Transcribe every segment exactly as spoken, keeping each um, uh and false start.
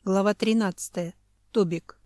Глава тринадцатая. Тобик.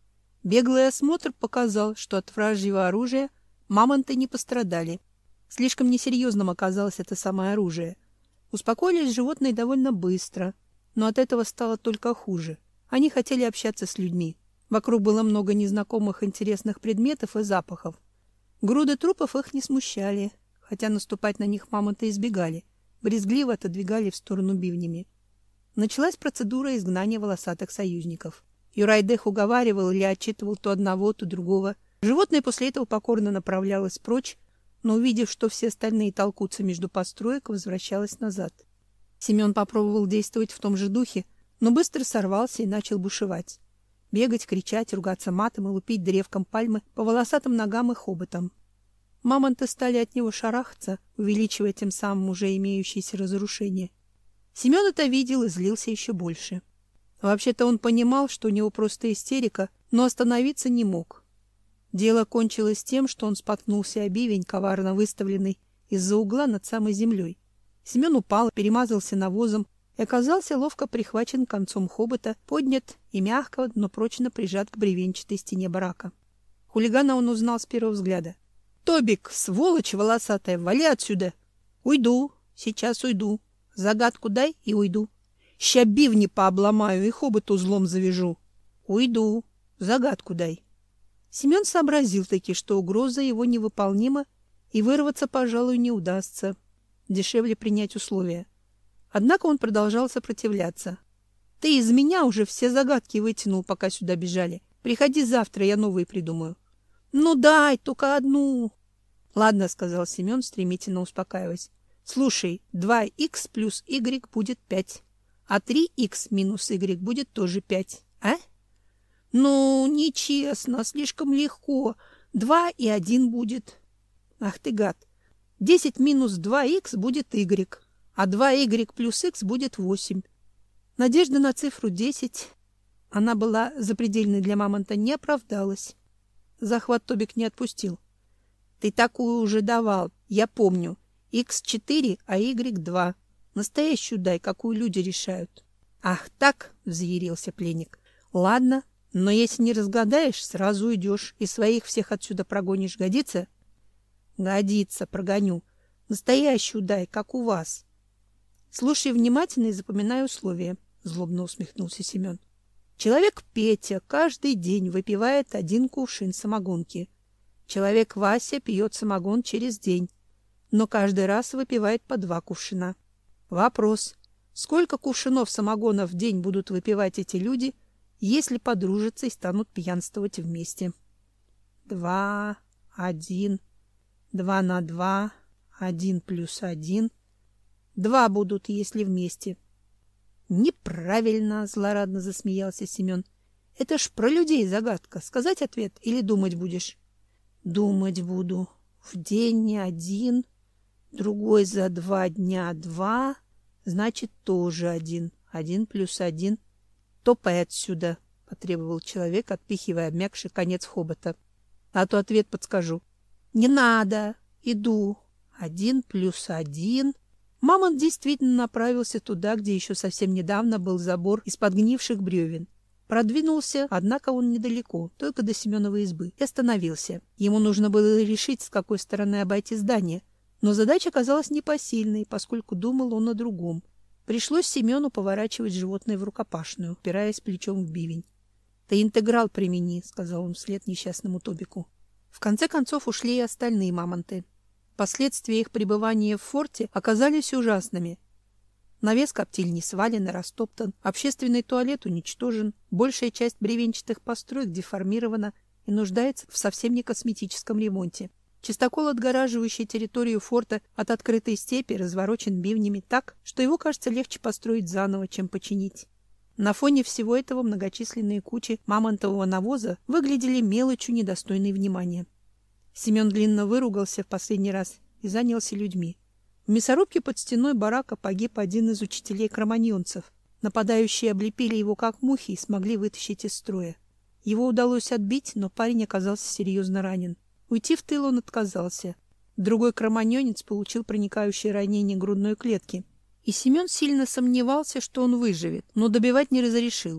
Беглый осмотр показал, что от вражьего оружия мамонты не пострадали. Слишком несерьезным оказалось это самое оружие. Успокоились животные довольно быстро, но от этого стало только хуже. Они хотели общаться с людьми. Вокруг было много незнакомых интересных предметов и запахов. Груды трупов их не смущали, хотя наступать на них мамонты избегали, брезгливо отодвигали в сторону бивнями. Началась процедура изгнания волосатых союзников. Юрайдех уговаривал или отчитывал то одного, то другого. Животное после этого покорно направлялось прочь, но, увидев, что все остальные толкутся между построек, возвращалось назад. Семен попробовал действовать в том же духе, но быстро сорвался и начал бушевать. Бегать, кричать, ругаться матом и лупить древком пальмы по волосатым ногам и хоботам. Мамонты стали от него шарахаться, увеличивая тем самым уже имеющиеся разрушения. Семен это видел и злился еще больше. Вообще-то он понимал, что у него просто истерика, но остановиться не мог. Дело кончилось тем, что он споткнулся о бивень, коварно выставленный из-за угла над самой землей. Семен упал, перемазался навозом и оказался ловко прихвачен концом хобота, поднят и мягко, но прочно прижат к бревенчатой стене барака. Хулигана он узнал с первого взгляда. — Тобик, сволочь волосатая, вали отсюда! — Уйду, сейчас уйду. Загадку дай и уйду. Ща бивни пообломаю и хобот узлом завяжу. Уйду. Загадку дай. Семен сообразил таки, что угроза его невыполнима и вырваться, пожалуй, не удастся. Дешевле принять условия. Однако он продолжал сопротивляться. Ты из меня уже все загадки вытянул, пока сюда бежали. Приходи завтра, я новые придумаю. Ну дай, только одну. Ладно, сказал Семен, стремительно успокаиваясь. Слушай, два икс плюс y будет пять, а три икс минус y будет тоже пять, а? Ну, нечестно, слишком легко. два и один будет. Ах ты гад. десять минус два икс будет y, а два y плюс x будет восемь. Надежда на цифру десять, она была запредельной для мамонта, не оправдалась. Захват Тобик не отпустил. Ты такую уже давал, я помню. икс четыре, а y два. Настоящую дай, какую люди решают. Ах так, взъярился пленник. Ладно, но если не разгадаешь, сразу уйдешь и своих всех отсюда прогонишь. Годится? Годится, прогоню. Настоящую дай, как у вас. Слушай внимательно и запоминай условия, злобно усмехнулся Семен. Человек Петя каждый день выпивает один кувшин самогонки. Человек Вася пьет самогон через день, но каждый раз выпивает по два кувшина. Вопрос: сколько кувшинов самогона в день будут выпивать эти люди, если подружатся и станут пьянствовать вместе? Два, один, два на два, один плюс один. Два будут, если вместе. Неправильно, злорадно засмеялся Семен. Это ж про людей загадка. Сказать ответ или думать будешь? Думать буду. В день не один, другой за два дня два, значит, тоже один. Один плюс один. Топай отсюда, потребовал человек, отпихивая обмякший конец хобота. А то ответ подскажу. Не надо, иду. Один плюс один. Мамонт действительно направился туда, где еще совсем недавно был забор из подгнивших бревен. Продвинулся, однако он недалеко, только до Семеновой избы, и остановился. Ему нужно было решить, с какой стороны обойти здание, но задача оказалась непосильной, поскольку думал он о другом. Пришлось Семену поворачивать животное в рукопашную, упираясь плечом в бивень. — Ты интеграл примени, — сказал он вслед несчастному Тобику. В конце концов ушли и остальные мамонты. Последствия их пребывания в форте оказались ужасными. Навес коптильни свален и растоптан, общественный туалет уничтожен, большая часть бревенчатых построек деформирована и нуждается в совсем не косметическом ремонте. Чистокол, отгораживающий территорию форта от открытой степи, разворочен бивнями так, что его, кажется, легче построить заново, чем починить. На фоне всего этого многочисленные кучи мамонтового навоза выглядели мелочью, недостойной внимания. Семен длинно выругался в последний раз и занялся людьми. В мясорубке под стеной барака погиб один из учителей кроманьонцев. Нападающие облепили его как мухи и смогли вытащить из строя. Его удалось отбить, но парень оказался серьезно ранен. Уйти в тыл он отказался. Другой кроманьонец получил проникающее ранение грудной клетки. И Семен сильно сомневался, что он выживет, но добивать не разрешил.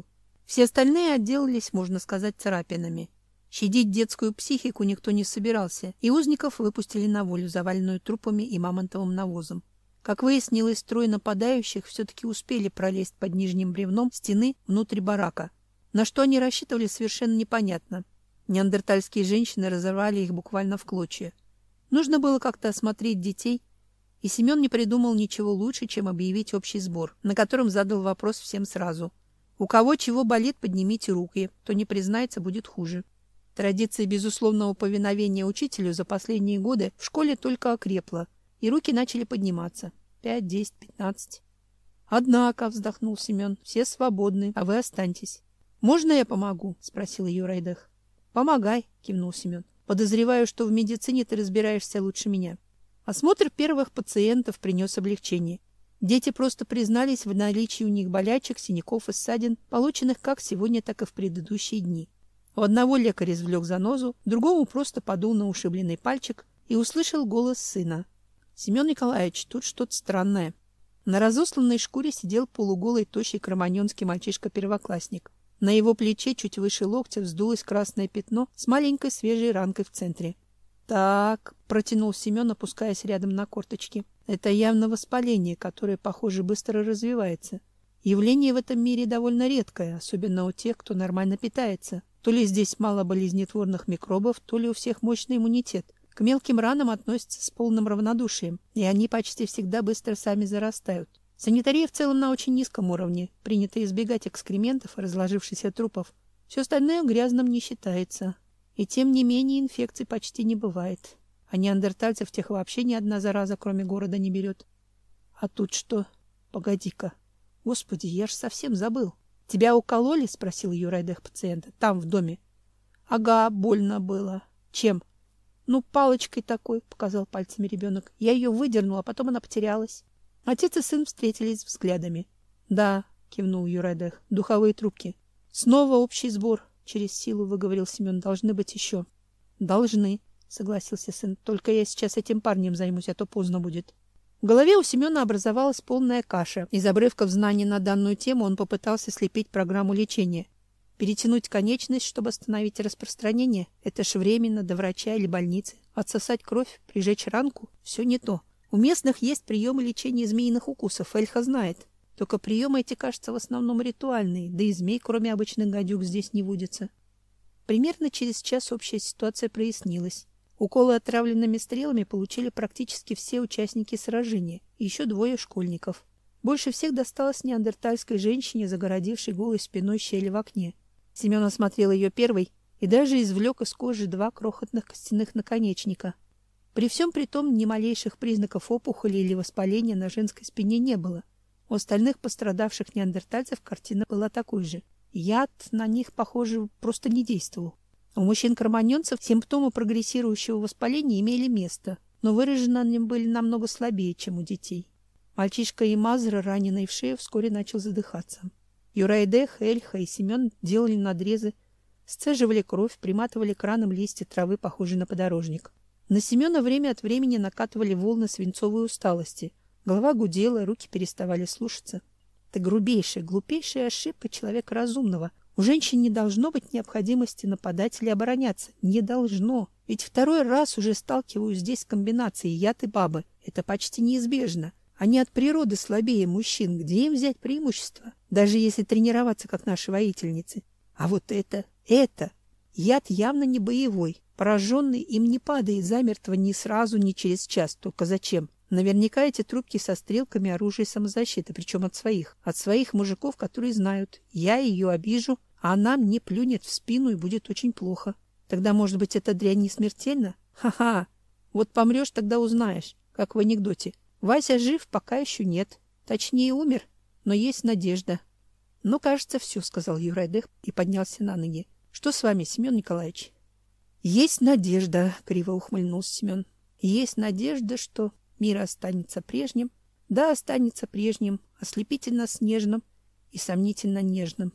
Все остальные отделались, можно сказать, царапинами. Щадить детскую психику никто не собирался, и узников выпустили на волю, заваленную трупами и мамонтовым навозом. Как выяснилось, трое нападающих все-таки успели пролезть под нижним бревном стены внутрь барака. На что они рассчитывали, совершенно непонятно. Неандертальские женщины разорвали их буквально в клочья. Нужно было как-то осмотреть детей, и Семен не придумал ничего лучше, чем объявить общий сбор, на котором задал вопрос всем сразу. У кого чего болит, поднимите руки, кто не признается, будет хуже. Традиция безусловного повиновения учителю за последние годы в школе только окрепла, и руки начали подниматься. Пять, десять, пятнадцать. Однако, вздохнул Семен, все свободны, а вы останьтесь. Можно я помогу? Спросил ее Райдах. Помогай, кивнул Семен. Подозреваю, что в медицине ты разбираешься лучше меня. Осмотр первых пациентов принес облегчение. Дети просто признались в наличии у них болячек, синяков и ссадин, полученных как сегодня, так и в предыдущие дни. У одного лекарь извлек занозу, другому просто подул на ушибленный пальчик и услышал голос сына. Семен Николаевич, тут что-то странное. На разосланной шкуре сидел полуголый, тощий кроманьонский мальчишка-первоклассник. На его плече, чуть выше локтя, вздулось красное пятно с маленькой свежей ранкой в центре. «Так», — протянул Семен, опускаясь рядом на корточки, — «это явно воспаление, которое, похоже, быстро развивается. Явление в этом мире довольно редкое, особенно у тех, кто нормально питается. То ли здесь мало болезнетворных микробов, то ли у всех мощный иммунитет. К мелким ранам относятся с полным равнодушием, и они почти всегда быстро сами зарастают. Санитария в целом на очень низком уровне, принято избегать экскрементов и разложившихся трупов. Все остальное грязным не считается. И тем не менее инфекций почти не бывает. А неандертальцев тех вообще ни одна зараза, кроме города, не берет. А тут что? Погоди-ка. Господи, я ж совсем забыл. Тебя укололи? Спросил ее Райдах пациента. Там, в доме. Ага, больно было. Чем? Ну, палочкой такой, показал пальцами ребенок. Я ее выдернула, а потом она потерялась. Отец и сын встретились взглядами. Да, кивнул Юрайдах, духовые трубки. Снова общий сбор. Через силу выговорил Семен. Должны быть еще. Должны, согласился сын. Только я сейчас этим парнем займусь, а то поздно будет. В голове у Семена образовалась полная каша. Из обрывков знаний на данную тему он попытался слепить программу лечения. Перетянуть конечность, чтобы остановить распространение, это ж временно, до врача или больницы. Отсосать кровь, прижечь ранку — все не то. У местных есть приемы лечения змеиных укусов, Эльха знает. Только приемы эти, кажется, в основном ритуальные, да и змей, кроме обычных гадюк, здесь не водится. Примерно через час общая ситуация прояснилась. Уколы отравленными стрелами получили практически все участники сражения, и еще двое школьников. Больше всех досталось неандертальской женщине, загородившей голой спиной щель в окне. Семен осмотрел ее первой и даже извлек из кожи два крохотных костяных наконечника. При всем при том ни малейших признаков опухоли или воспаления на женской спине не было. У остальных пострадавших неандертальцев картина была такой же. Яд на них, похоже, просто не действовал. У мужчин-кроманьонцев симптомы прогрессирующего воспаления имели место, но выражены они были намного слабее, чем у детей. Мальчишка и Мазра, раненый в шею, вскоре начал задыхаться. Юрайдах, Эльха и Семен делали надрезы, сцеживали кровь, приматывали к ранам листья травы, похожие на подорожник. На Семена время от времени накатывали волны свинцовой усталости. Голова гудела, руки переставали слушаться. Это грубейшая, глупейшая ошибка человека разумного. У женщин не должно быть необходимости нападать или обороняться. Не должно. Ведь второй раз уже сталкиваюсь здесь с комбинацией яд и бабы. Это почти неизбежно. Они от природы слабее мужчин. Где им взять преимущество? Даже если тренироваться, как наши воительницы. А вот это, это... Яд явно не боевой. Пораженный им не падает замертво ни сразу, ни через час. Только зачем? Наверняка эти трубки со стрелками оружие самозащиты, причем от своих. От своих мужиков, которые знают. Я ее обижу, а она мне плюнет в спину и будет очень плохо. Тогда, может быть, эта дрянь не смертельна? Ха-ха! Вот помрешь, тогда узнаешь. Как в анекдоте. Вася жив, пока еще нет. Точнее, умер, но есть надежда. Ну, кажется, все, сказал Юрайдах и поднялся на ноги. Что с вами, Семен Николаевич? Есть надежда, криво ухмыльнулся Семен. Есть надежда, что мир останется прежним. Да, останется прежним, ослепительно снежным и сомнительно нежным.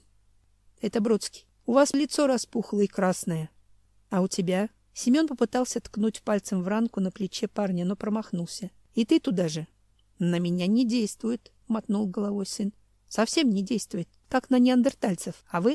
Это Бродский. У вас лицо распухло и красное. А у тебя? Семен попытался ткнуть пальцем в ранку на плече парня, но промахнулся. И ты туда же. На меня не действует, мотнул головой сын. Совсем не действует, как на неандертальцев. А вы?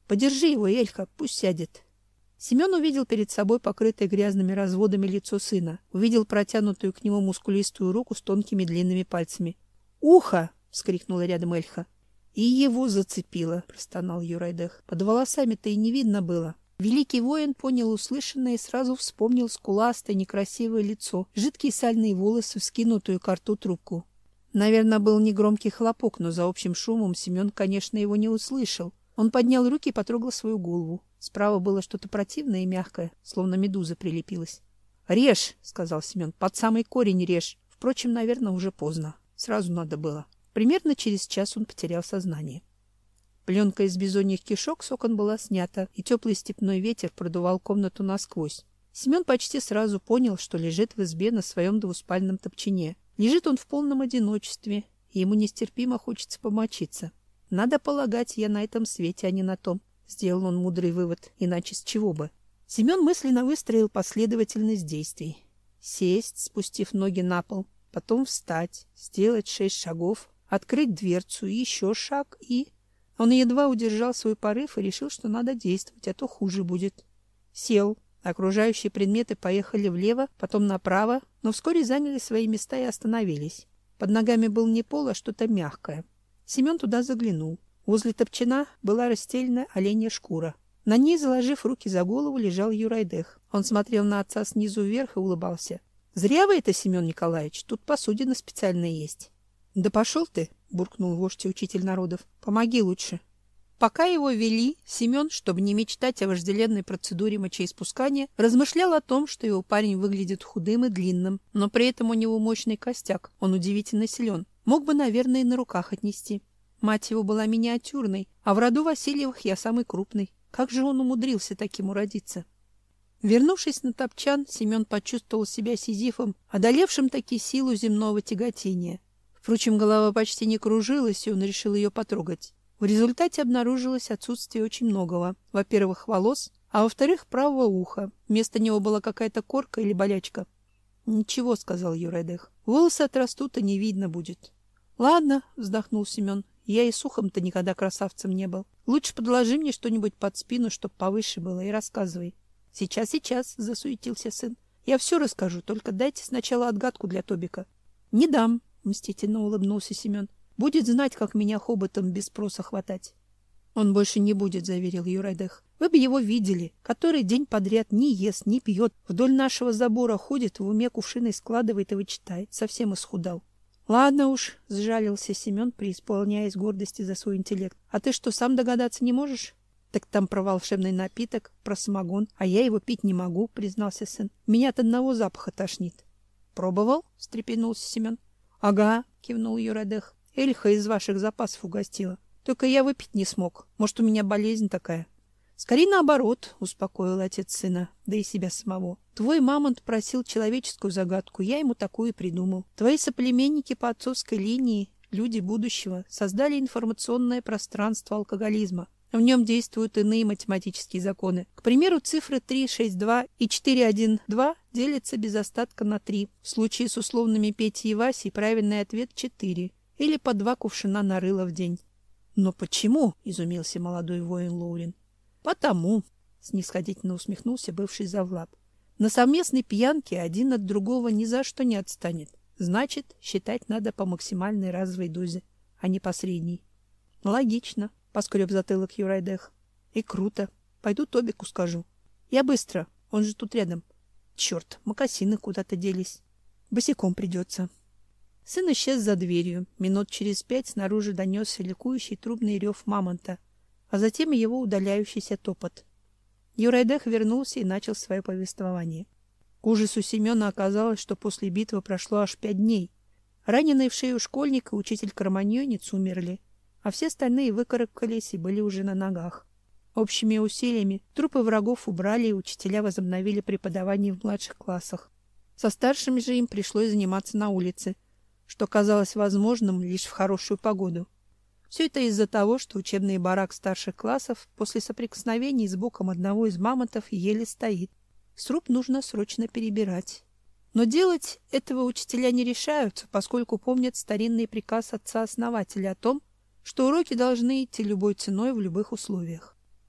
Подержи его, Элька, пусть сядет. Семен увидел перед собой покрытое грязными разводами лицо сына, увидел протянутую к нему мускулистую руку с тонкими длинными пальцами. «Ухо!» — вскрикнула рядом Эльха. «И его зацепило!» — простонал Юрайдах. «Под волосами-то и не видно было». Великий воин понял услышанное и сразу вспомнил скуластое некрасивое лицо, жидкие сальные волосы, вскинутую к рту трубку. Наверное, был негромкий хлопок, но за общим шумом Семен, конечно, его не услышал. Он поднял руки и потрогал свою голову. Справа было что-то противное и мягкое, словно медуза прилепилась. «Режь!» — сказал Семен. «Под самый корень режь!» Впрочем, наверное, уже поздно. Сразу надо было. Примерно через час он потерял сознание. Пленка из бизоньих кишок с окон была снята, и теплый степной ветер продувал комнату насквозь. Семен почти сразу понял, что лежит в избе на своем двуспальном топчине. Лежит он в полном одиночестве, и ему нестерпимо хочется помочиться. «Надо полагать, я на этом свете, а не на том», — сделал он мудрый вывод, иначе с чего бы. Семен мысленно выстроил последовательность действий. Сесть, спустив ноги на пол, потом встать, сделать шесть шагов, открыть дверцу, еще шаг и... Он едва удержал свой порыв и решил, что надо действовать, а то хуже будет. Сел. Окружающие предметы поехали влево, потом направо, но вскоре заняли свои места и остановились. Под ногами был не пол, а что-то мягкое. Семен туда заглянул. Возле топчина была расстелена оленья шкура. На ней, заложив руки за голову, лежал Юрайдах. Он смотрел на отца снизу вверх и улыбался. «Зря вы это, Семен Николаевич, тут посудина специальная есть». «Да пошел ты!» — буркнул вождь и учитель народов. «Помоги лучше». Пока его вели, Семен, чтобы не мечтать о вожделенной процедуре мочеиспускания, размышлял о том, что его парень выглядит худым и длинным, но при этом у него мощный костяк, он удивительно силен. Мог бы, наверное, и на руках отнести. Мать его была миниатюрной, а в роду Васильевых я самый крупный. Как же он умудрился таким уродиться? Вернувшись на топчан, Семен почувствовал себя Сизифом, одолевшим таки силу земного тяготения. Впрочем, голова почти не кружилась, и он решил ее потрогать. В результате обнаружилось отсутствие очень многого. Во-первых, волос, а во-вторых, правого уха. Вместо него была какая-то корка или болячка. «Ничего», — сказал Юрайдах. «Волосы отрастут, и не видно будет». «Ладно», — вздохнул Семен. «Я и с ухом-то никогда красавцем не был. Лучше подложи мне что-нибудь под спину, чтоб повыше было, и рассказывай». «Сейчас, сейчас», — засуетился сын. «Я все расскажу, только дайте сначала отгадку для Тобика». «Не дам», — мстительно улыбнулся Семен. «Будет знать, как меня хоботом без спроса хватать». «Он больше не будет», — заверил Юрайдах. «Вы бы его видели, который день подряд не ест, не пьет, вдоль нашего забора ходит, в уме кувшины складывает и вычитает. Совсем исхудал». «Ладно уж», — сжалился Семен, преисполняясь гордости за свой интеллект. «А ты что, сам догадаться не можешь?» «Так там про волшебный напиток, про самогон, а я его пить не могу», — признался сын. «Меня от одного запаха тошнит». «Пробовал?» — встрепенулся Семен. «Ага», — кивнул Юрайдах. «Эльха из ваших запасов угостила. Только я выпить не смог. Может, у меня болезнь такая?» «Скорее наоборот», — успокоил отец сына, да и себя самого. «Твой мамонт просил человеческую загадку, я ему такую и придумал. Твои соплеменники по отцовской линии, люди будущего, создали информационное пространство алкоголизма. В нем действуют иные математические законы. К примеру, цифры три, шесть, два и четыре, один, два делятся без остатка на три. В случае с условными Петей и Васей правильный ответ четыре. Или по два кувшина на рыло в день». «Но почему?» — изумился молодой воин Лоурин. «Потому», — снисходительно усмехнулся бывший завлаб. «На совместной пьянке один от другого ни за что не отстанет. Значит, считать надо по максимальной разовой дозе, а не по средней». «Логично», — поскреб затылок Юрайдах. «И круто. Пойду Тобику скажу. Я быстро, он же тут рядом. Черт, мокасины куда-то делись. Босиком придется». Сын исчез за дверью. Минут через пять снаружи донесся ликующий трубный рев мамонта, а затем его удаляющийся топот. Юрайдах вернулся и начал свое повествование. К ужасу Семена оказалось, что после битвы прошло аж пять дней. Раненый в шею школьник и учитель-кроманьонец умерли, а все остальные выкарабкались и были уже на ногах. Общими усилиями трупы врагов убрали, и учителя возобновили преподавание в младших классах. Со старшими же им пришлось заниматься на улице, что казалось возможным лишь в хорошую погоду. Все это из-за того, что учебный барак старших классов после соприкосновений с боком одного из мамонтов еле стоит. Сруб нужно срочно перебирать. Но делать этого учителя не решаются, поскольку помнят старинный приказ отца-основателя о том, что уроки должны идти любой ценой в любых условиях.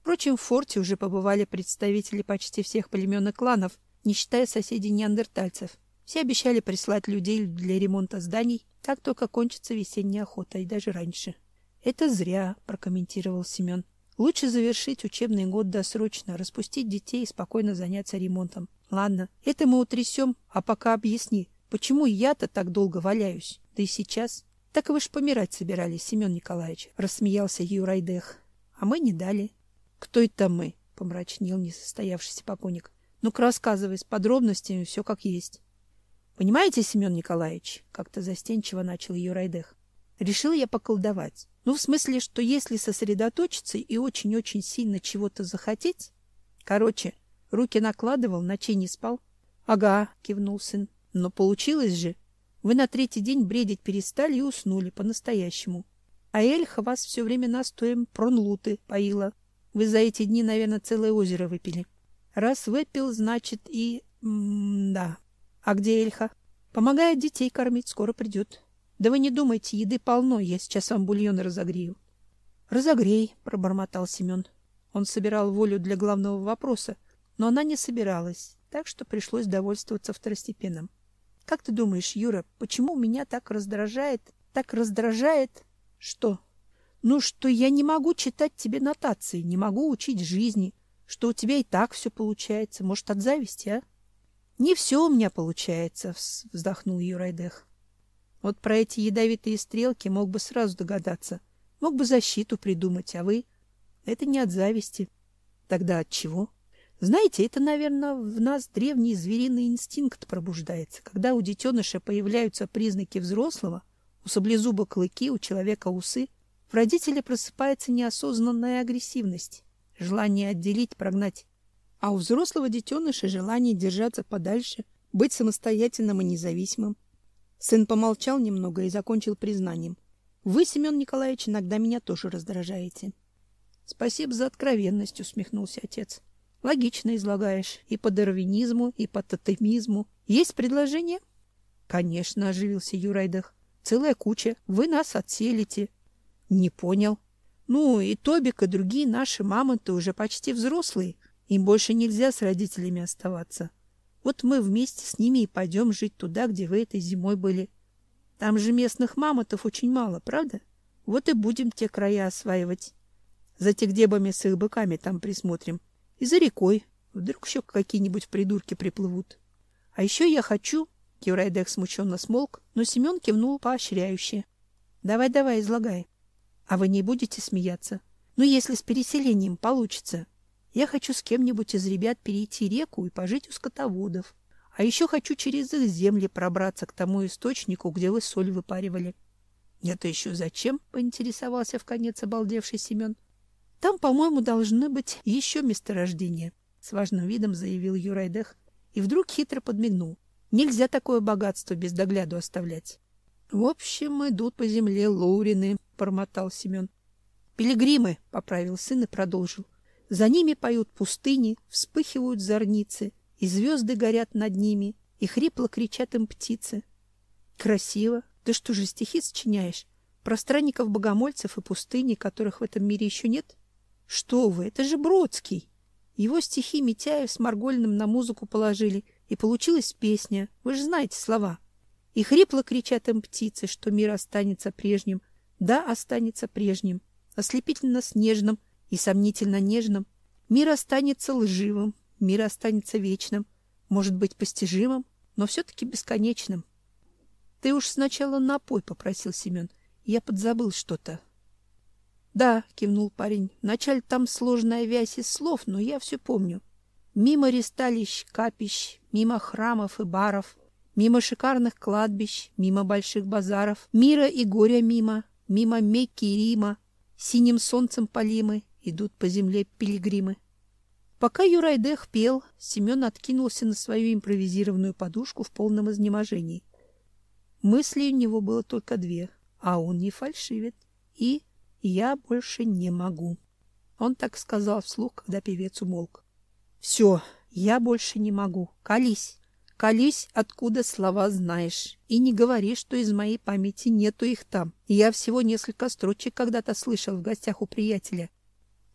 Впрочем, в форте уже побывали представители почти всех племен и кланов, не считая соседей неандертальцев. Все обещали прислать людей для ремонта зданий, как только кончится весенняя охота, и даже раньше. «Это зря», — прокомментировал Семен. «Лучше завершить учебный год досрочно, распустить детей и спокойно заняться ремонтом. Ладно, это мы утрясем, а пока объясни, почему я-то так долго валяюсь? Да и сейчас...» «Так вы ж помирать собирались, Семен Николаевич», — рассмеялся Юрайдех. «А мы не дали». «Кто это мы?» — помрачнел несостоявшийся попоник. «Ну-ка рассказывай с подробностями все как есть». «Понимаете, Семен Николаевич», — как-то застенчиво начал Юрайдех, — «решил я поколдовать. Ну, в смысле, что если сосредоточиться и очень-очень сильно чего-то захотеть... Короче, руки накладывал, ночей не спал». «Ага», — кивнул сын, — «но получилось же. Вы на третий день бредить перестали и уснули по-настоящему. А Эльха вас все время настоем пронлуты поила. Вы за эти дни, наверное, целое озеро выпили. Раз выпил, значит и... М-да. А где Эльха? Помогает детей кормить, скоро придет. Да вы не думайте, еды полно, я сейчас вам бульон разогрею». «Разогрей», — пробормотал Семен. Он собирал волю для главного вопроса, но она не собиралась, так что пришлось довольствоваться второстепенным. «Как ты думаешь, Юра, почему меня так раздражает, так раздражает...» «Что?» «Ну, что я не могу читать тебе нотации, не могу учить жизни, что у тебя и так все получается. Может, от зависти, а?» «Не все у меня получается», — вздохнул Юрайдех. «Вот про эти ядовитые стрелки мог бы сразу догадаться. Мог бы защиту придумать, а вы...» «Это не от зависти». «Тогда от чего?» «Знаете, это, наверное, в нас древний звериный инстинкт пробуждается. Когда у детеныша появляются признаки взрослого, у саблезуба клыки, у человека усы, в родителе просыпается неосознанная агрессивность, желание отделить, прогнать. А у взрослого детеныша желание держаться подальше, быть самостоятельным и независимым». Сын помолчал немного и закончил признанием. «Вы, Семен Николаевич, иногда меня тоже раздражаете». «Спасибо за откровенность», — усмехнулся отец. «Логично излагаешь. И по дарвинизму, и по тотемизму. Есть предложение?» «Конечно», — оживился Юрайдех. «Целая куча. Вы нас отселите». «Не понял». «Ну, и Тобик, и другие наши мамонты уже почти взрослые. Им больше нельзя с родителями оставаться. Вот мы вместе с ними и пойдем жить туда, где вы этой зимой были. Там же местных мамонтов очень мало, правда? Вот и будем те края осваивать. За тегдебами с их быками там присмотрим. И за рекой. Вдруг еще какие-нибудь придурки приплывут. А еще я хочу...» Юрайдех смущенно смолк, но Семен кивнул поощряюще. «Давай, давай, излагай. А вы не будете смеяться? Ну, если с переселением получится. Я хочу с кем-нибудь из ребят перейти реку и пожить у скотоводов. А еще хочу через их земли пробраться к тому источнику, где вы соль выпаривали». «Это еще зачем?» — поинтересовался вконец обалдевший Семен. «Там, по-моему, должны быть еще месторождения», — с важным видом заявил Юрайдех и вдруг хитро подмигнул. «Нельзя такое богатство без догляду оставлять». «В общем, идут по земле лоурины», — бормотал Семен. «Пилигримы», — поправил сын и продолжил. «За ними поют пустыни, вспыхивают зорницы, и звезды горят над ними, и хрипло кричат им птицы». «Красиво. Ты что же, стихи сочиняешь? Про странников-богомольцев и пустыни, которых в этом мире еще нет?» «Что вы, это же Бродский! Его стихи Митяев с Маргольным на музыку положили, и получилась песня. Вы же знаете слова. И хрипло кричат им птицы, что мир останется прежним. Да, останется прежним, ослепительно снежным и сомнительно нежным. Мир останется лживым, мир останется вечным, может быть постижимым, но все-таки бесконечным». «Ты уж сначала напой», — попросил Семен. «Я подзабыл что-то». «Да», — кивнул парень, — «вначале там сложная вязь из слов, но я все помню. Мимо ристалищ, капищ, мимо храмов и баров, мимо шикарных кладбищ, мимо больших базаров, мира и горя мимо, мимо Мекки и Рима, синим солнцем полимы, идут по земле пилигримы». Пока Юрайдех пел, Семен откинулся на свою импровизированную подушку в полном изнеможении. Мыслей у него было только две, а он не фальшивит. И «я больше не могу». Он так сказал вслух, когда певец умолк. «Все, я больше не могу. Колись, колись, откуда слова знаешь. И не говори, что из моей памяти нету их там. Я всего несколько строчек когда-то слышал в гостях у приятеля.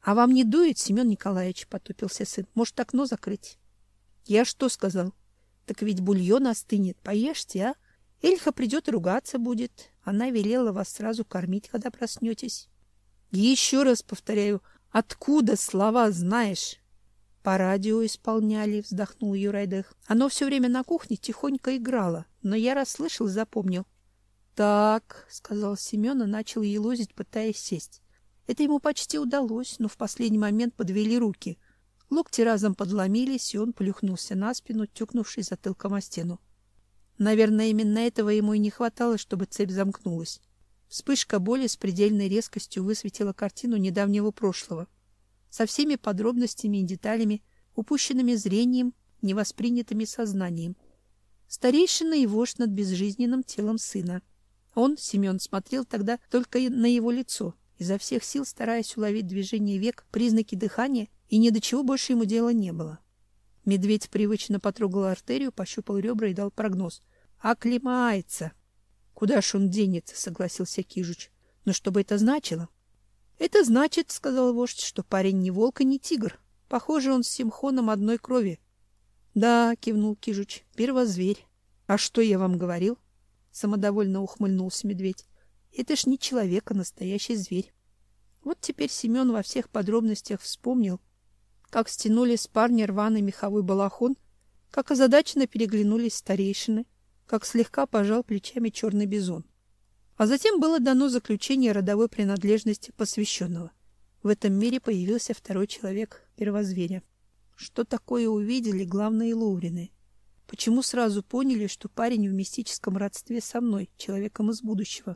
— А вам не дует, Семен Николаевич? — потупился сын. — Может, окно закрыть? — Я что сказал? Так ведь бульон остынет. Поешьте, а? Эльха придет и ругаться будет. Она велела вас сразу кормить, когда проснетесь. — Еще раз повторяю, откуда слова знаешь? — По радио исполняли, — вздохнул Юрайдых. Оно все время на кухне тихонько играло, но я расслышал и запомнил. — Так, — сказал Семен и начал елозить, пытаясь сесть. Это ему почти удалось, но в последний момент подвели руки. Локти разом подломились, и он плюхнулся на спину, тюкнувшись затылком о стену. Наверное, именно этого ему и не хватало, чтобы цепь замкнулась. Вспышка боли с предельной резкостью высветила картину недавнего прошлого, со всеми подробностями и деталями, упущенными зрением, невоспринятыми сознанием. Старейшина и вождь над безжизненным телом сына. Он, Семен, смотрел тогда только на его лицо, изо всех сил стараясь уловить движение век, признаки дыхания, и ни до чего больше ему дела не было. Медведь привычно потрогал артерию, пощупал ребра и дал прогноз. «Оклемается!» «Куда ж он денется?» — согласился Кижуч. «Но что бы это значило?» «Это значит, — сказал вождь, — что парень не волк и не тигр. Похоже, он с Симхоном одной крови». «Да, — кивнул Кижуч, — первозверь. А что я вам говорил?» Самодовольно ухмыльнулся медведь. «Это ж не человек, а настоящий зверь». Вот теперь Семен во всех подробностях вспомнил, как стянули с парня рваный меховой балахон, как озадаченно переглянулись старейшины, как слегка пожал плечами черный бизон. А затем было дано заключение родовой принадлежности посвященного. В этом мире появился второй человек, первозверя. Что такое увидели главные Лоурины? Почему сразу поняли, что парень в мистическом родстве со мной, человеком из будущего?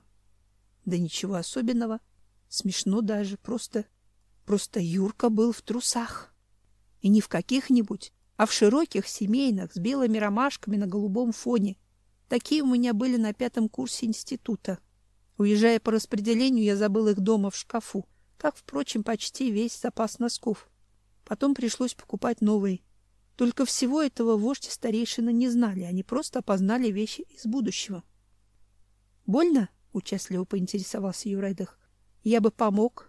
Да ничего особенного. Смешно даже. Просто... Просто Юрка был в трусах. И не в каких-нибудь, а в широких, семейных, с белыми ромашками на голубом фоне. Такие у меня были на пятом курсе института. Уезжая по распределению, я забыл их дома в шкафу, как, впрочем, почти весь запас носков. Потом пришлось покупать новые. Только всего этого вождь и старейшина не знали, они просто опознали вещи из будущего. — Больно? — участливо поинтересовался Юрайдых. — Я бы помог.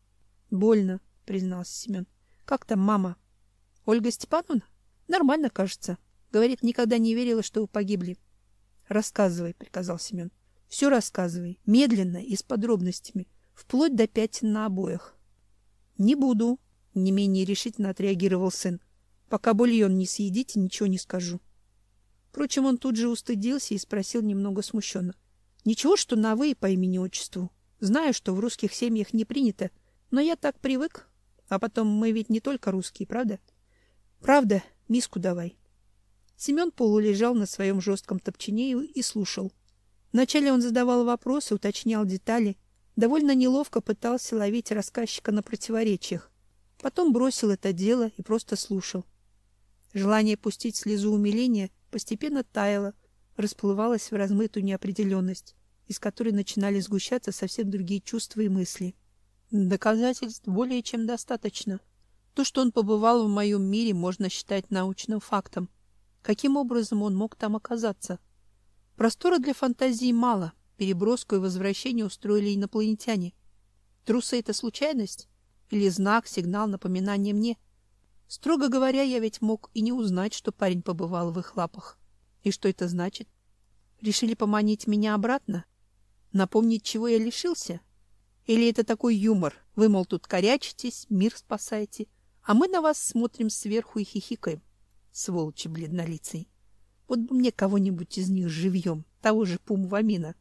— Больно, — признался Семен. — Как там мама? — Ольга Степановна? Нормально, кажется. Говорит, никогда не верила, что вы погибли. — Рассказывай, — приказал Семен. — Все рассказывай, медленно и с подробностями, вплоть до пятен на обоях. — Не буду, — не менее решительно отреагировал сын. — Пока бульон не съедите, ничего не скажу. Впрочем, он тут же устыдился и спросил немного смущенно. — Ничего, что на «вы» по имени-отчеству. Знаю, что в русских семьях не принято, но я так привык. А потом мы ведь не только русские, правда? — Правда, миску давай. Семен полулежал на своем жестком топчине и слушал. Вначале он задавал вопросы, уточнял детали, довольно неловко пытался ловить рассказчика на противоречиях. Потом бросил это дело и просто слушал. Желание пустить слезу умиления постепенно таяло, расплывалось в размытую неопределенность, из которой начинали сгущаться совсем другие чувства и мысли. Доказательств более чем достаточно. То, что он побывал в моем мире, можно считать научным фактом. Каким образом он мог там оказаться? Простора для фантазии мало. Переброску и возвращение устроили инопланетяне. Трусы — это случайность? Или знак, сигнал, напоминание мне? Строго говоря, я ведь мог и не узнать, что парень побывал в их лапах. И что это значит? Решили поманить меня обратно? Напомнить, чего я лишился? Или это такой юмор? Вы, мол, тут корячитесь, мир спасаете, а мы на вас смотрим сверху и хихикаем. Сволочи бледнолицые. Вот бы мне кого-нибудь из них живьем, того же Пумвамина.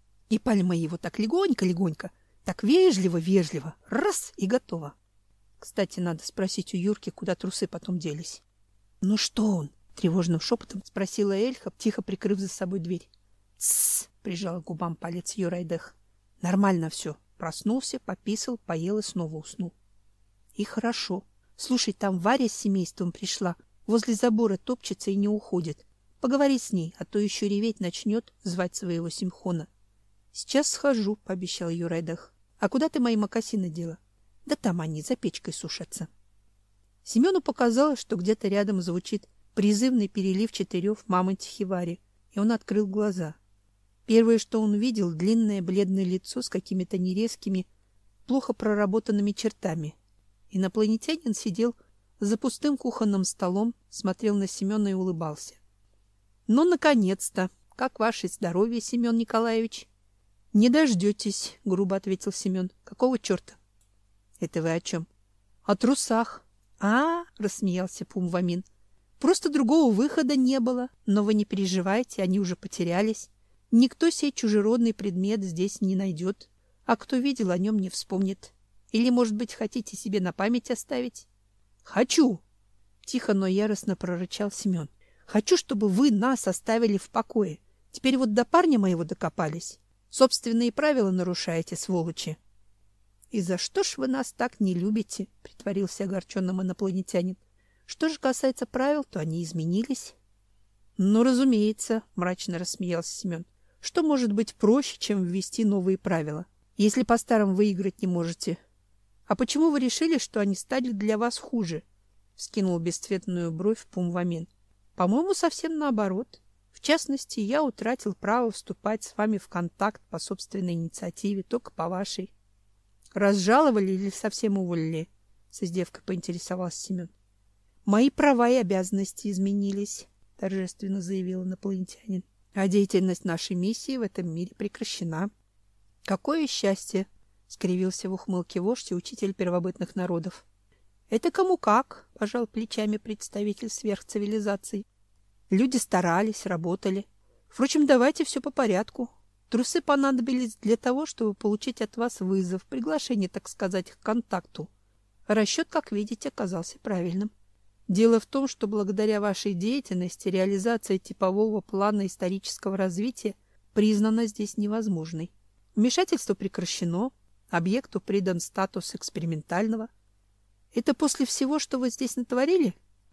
И пальма его так легонько-легонько, так вежливо-вежливо, раз и готово. Кстати, надо спросить у Юрки, куда трусы потом делись. — Ну что он? — тревожным шепотом спросила Эльха, тихо прикрыв за собой дверь. — Тссс! — прижал к губам палец Юрайдых. — Нормально все. Проснулся, пописал, поел и снова уснул. — И хорошо. Слушай, там Варя с семейством пришла. Возле забора топчется и не уходит. Поговори с ней, а то еще реветь начнет, звать своего Симхона. — Сейчас схожу, — пообещал Юрайдых. — А куда ты мои мокасины дела? — Да там они, за печкой сушатся. Семену показалось, что где-то рядом звучит призывный переливчатый рев мамонтихи Вари, и он открыл глаза. Первое, что он увидел, — длинное бледное лицо с какими-то нерезкими, плохо проработанными чертами. Инопланетянин сидел за пустым кухонным столом, смотрел на Семена и улыбался. — Ну, наконец-то! Как ваше здоровье, Семен Николаевич? — Не дождетесь, — грубо ответил Семен. — Какого черта? — Это вы о чем? — О трусах. — А, — рассмеялся Пумвамин. — Просто другого выхода не было, но вы не переживайте, они уже потерялись. Никто сей чужеродный предмет здесь не найдет, а кто видел, о нем не вспомнит. Или, может быть, хотите себе на память оставить? — Хочу! — тихо, но яростно прорычал Семен. — Хочу, чтобы вы нас оставили в покое. Теперь вот до парня моего докопались. Собственные правила нарушаете, сволочи. — И за что ж вы нас так не любите? — притворился огорченным инопланетянин. — Что же касается правил, то они изменились. — Ну, разумеется, — мрачно рассмеялся Семен. — Что может быть проще, чем ввести новые правила, если по-старым вы играть не можете? — А почему вы решили, что они стали для вас хуже? — вскинул бесцветную бровь Пумвамин. — По-моему, совсем наоборот. В частности, я утратил право вступать с вами в контакт по собственной инициативе, только по вашей. — Разжаловали или совсем уволили? — с издевкой поинтересовался Семен. — Мои права и обязанности изменились, — торжественно заявил инопланетянин. — А деятельность нашей миссии в этом мире прекращена. — Какое счастье! — скривился в ухмылке вождь и учитель первобытных народов. — Это кому как, — пожал плечами представитель сверхцивилизаций. Люди старались, работали. Впрочем, давайте все по порядку. Трусы понадобились для того, чтобы получить от вас вызов, приглашение, так сказать, к контакту. Расчет, как видите, оказался правильным. Дело в том, что благодаря вашей деятельности реализация типового плана исторического развития признана здесь невозможной. Вмешательство прекращено, объекту придан статус экспериментального. Это после всего, что вы здесь натворили?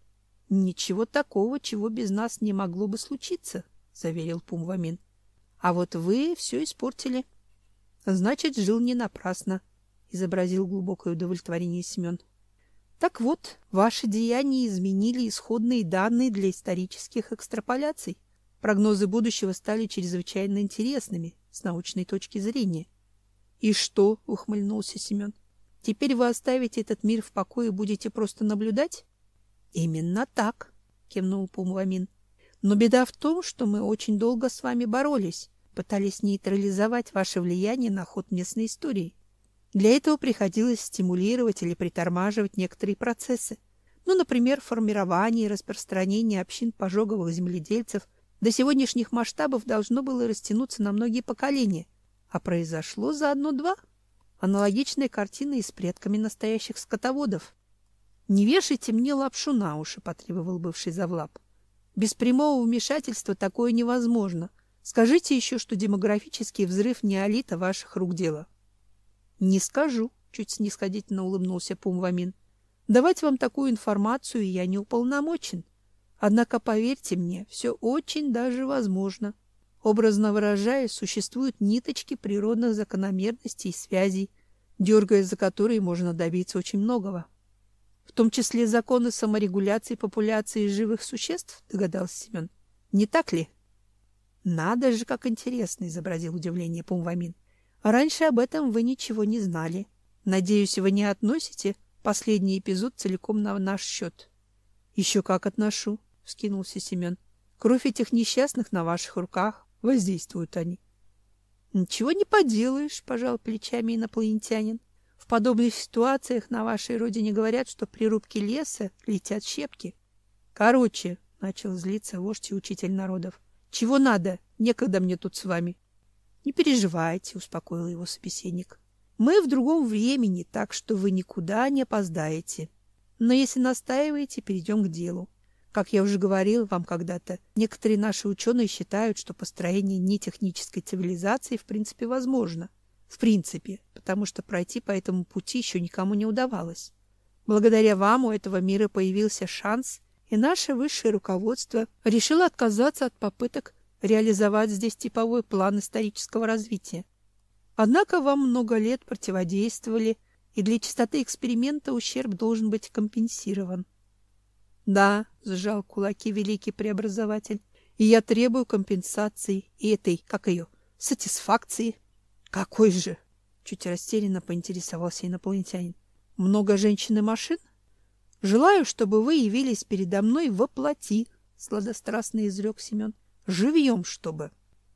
— Ничего такого, чего без нас не могло бы случиться, — заверил Пумвамин. — А вот вы все испортили. — Значит, жил не напрасно, — изобразил глубокое удовлетворение Семен. — Так вот, ваши деяния изменили исходные данные для исторических экстраполяций. Прогнозы будущего стали чрезвычайно интересными с научной точки зрения. — И что? — ухмыльнулся Семен. — Теперь вы оставите этот мир в покое и будете просто наблюдать? — Именно так, — кивнул Пумвамин. — Но беда в том, что мы очень долго с вами боролись, пытались нейтрализовать ваше влияние на ход местной истории. Для этого приходилось стимулировать или притормаживать некоторые процессы. Ну, например, формирование и распространение общин пожоговых земледельцев до сегодняшних масштабов должно было растянуться на многие поколения, а произошло за одно-два. Аналогичная картина и с предками настоящих скотоводов. — Не вешайте мне лапшу на уши, — потребовал бывший завлаб. — Без прямого вмешательства такое невозможно. Скажите еще, что демографический взрыв неолита ваших рук дело. — Не скажу, — чуть снисходительно улыбнулся Пумвамин. — Давать вам такую информацию я не уполномочен. Однако, поверьте мне, все очень даже возможно. Образно выражаясь, существуют ниточки природных закономерностей и связей, дергая за которые можно добиться очень многого. В том числе законы саморегуляции популяции живых существ, догадался Семен. Не так ли? Надо же, как интересно, изобразил удивление Пумвамин. Раньше об этом вы ничего не знали. Надеюсь, вы не относите последний эпизод целиком на наш счет. Еще как отношу, вскинулся Семен. Кровь этих несчастных на ваших руках, воздействуют они. Ничего не поделаешь, пожал плечами инопланетянин. В подобных ситуациях на вашей родине говорят, что при рубке леса летят щепки. Короче, начал злиться вождь и учитель народов. Чего надо? Некогда мне тут с вами. Не переживайте, успокоил его собеседник. Мы в другом времени, так что вы никуда не опоздаете. Но если настаиваете, перейдем к делу. Как я уже говорил вам когда-то, некоторые наши ученые считают, что построение нетехнической цивилизации в принципе возможно. В принципе, потому что пройти по этому пути еще никому не удавалось. Благодаря вам у этого мира появился шанс, и наше высшее руководство решило отказаться от попыток реализовать здесь типовой план исторического развития. Однако вам много лет противодействовали, и для чистоты эксперимента ущерб должен быть компенсирован. Да, сжал кулаки великий преобразователь, и я требую компенсации и этой, как ее, сатисфакции. Какой же? Чуть растерянно поинтересовался инопланетянин. Много женщин и машин? Желаю, чтобы вы явились передо мной во плоти, сладострастно изрек Семен. Живьем, чтобы.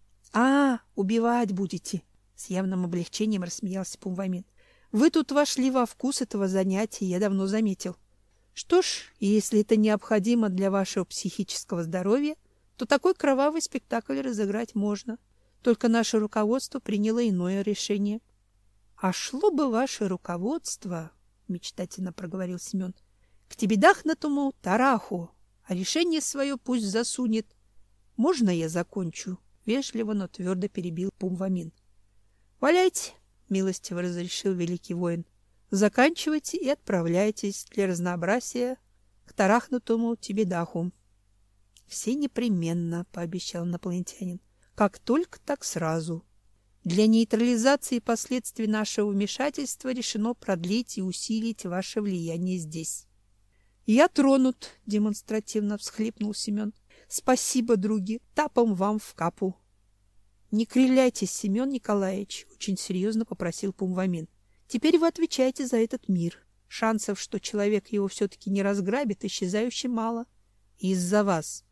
А, убивать будете, с явным облегчением рассмеялся Пумвамин. Вы тут вошли во вкус этого занятия, я давно заметил. Что ж, если это необходимо для вашего психического здоровья, то такой кровавый спектакль разыграть можно. Только наше руководство приняло иное решение. А шло бы ваше руководство, мечтательно проговорил Семен, к тебедахнатому Тараху, а решение свое пусть засунет. Можно я закончу? Вежливо, но твердо перебил Пумвамин. Валяйте, милостиво разрешил великий воин. Заканчивайте и отправляйтесь для разнообразия к тарахнутому Тебедаху. Все непременно, пообещал инопланетянин. Как только, так сразу. Для нейтрализации последствий нашего вмешательства решено продлить и усилить ваше влияние здесь. Я тронут, демонстративно всхлипнул Семен. Спасибо, други, тапом вам в капу. Не кривляйтесь, Семен Николаевич, очень серьезно попросил Пумвамин. Теперь вы отвечаете за этот мир. Шансов, что человек его все-таки не разграбит, исчезающе мало. Из-за вас.